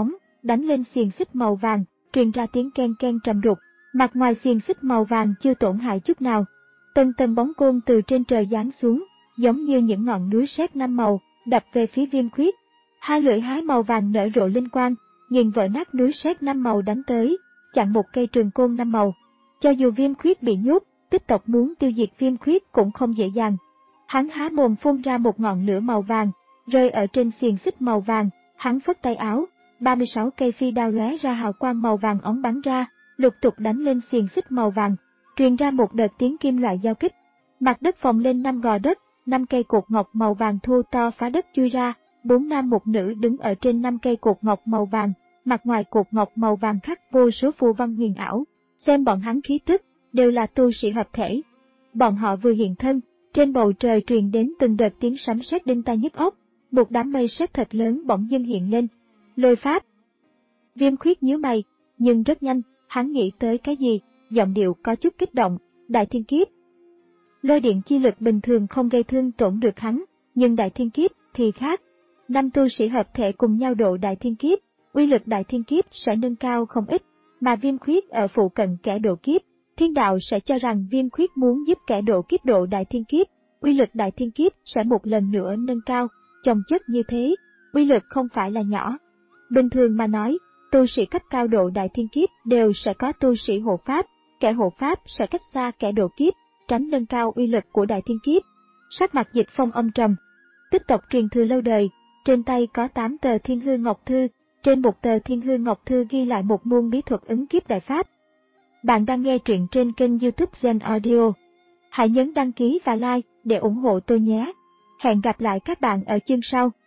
đánh lên xiềng xích màu vàng, truyền ra tiếng ken ken trầm đục. Mặt ngoài xiềng xích màu vàng chưa tổn hại chút nào. Từng tầng bóng côn từ trên trời giáng xuống, giống như những ngọn núi sét năm màu, đập về phía Viêm Khuyết. Hai lưỡi hái màu vàng nở rộ linh quang, nghiền vỡ nát núi sét năm màu đánh tới, chặn một cây trường côn năm màu. Cho dù Viêm Khuyết bị nhốt, Tích tộc muốn tiêu diệt Viêm Khuyết cũng không dễ dàng. Hắn há mồm phun ra một ngọn lửa màu vàng, rơi ở trên xiềng xích màu vàng, hắn phất tay áo, ba mươi sáu cây phi đao lóe ra hào quang màu vàng óng bắn ra, lục tục đánh lên xiềng xích màu vàng, truyền ra một đợt tiếng kim loại giao kích. Mặt đất phồng lên năm gò đất, năm cây cột ngọc màu vàng thô to phá đất chui ra, bốn nam một nữ đứng ở trên năm cây cột ngọc màu vàng, mặt ngoài cột ngọc màu vàng khắc vô số phù văn huyền ảo. Xem bọn hắn khí tức, đều là tu sĩ hợp thể. Bọn họ vừa hiện thân, trên bầu trời truyền đến từng đợt tiếng sấm sét đinh tai nhức óc, một đám mây sét thật lớn bỗng dưng hiện lên. Lôi pháp. Viêm Khuyết nhíu mày, nhưng rất nhanh, hắn nghĩ tới cái gì, giọng điệu có chút kích động, Đại Thiên Kiếp. Lôi điện chi lực bình thường không gây thương tổn được hắn, nhưng Đại Thiên Kiếp thì khác. Năm tu sĩ hợp thể cùng nhau độ Đại Thiên Kiếp, uy lực Đại Thiên Kiếp sẽ nâng cao không ít, mà Viêm Khuyết ở phụ cận kẻ độ kiếp, thiên đạo sẽ cho rằng Viêm Khuyết muốn giúp kẻ độ kiếp độ Đại Thiên Kiếp, uy lực Đại Thiên Kiếp sẽ một lần nữa nâng cao, chồng chất như thế, uy lực không phải là nhỏ. Bình thường mà nói, tu sĩ cấp cao độ Đại Thiên Kiếp đều sẽ có tu sĩ hộ pháp, kẻ hộ pháp sẽ cách xa kẻ độ kiếp, tránh nâng cao uy lực của Đại Thiên Kiếp. Sắc mặt Dịch Phong âm trầm. Tích tộc truyền thừa lâu đời, trên tay có tám tờ Thiên Hư Ngọc Thư, trên một tờ Thiên Hư Ngọc Thư ghi lại một môn bí thuật ứng kiếp đại pháp. Bạn đang nghe truyện trên kênh YouTube Gen Audio. Hãy nhấn đăng ký và like để ủng hộ tôi nhé. Hẹn gặp lại các bạn ở chương sau.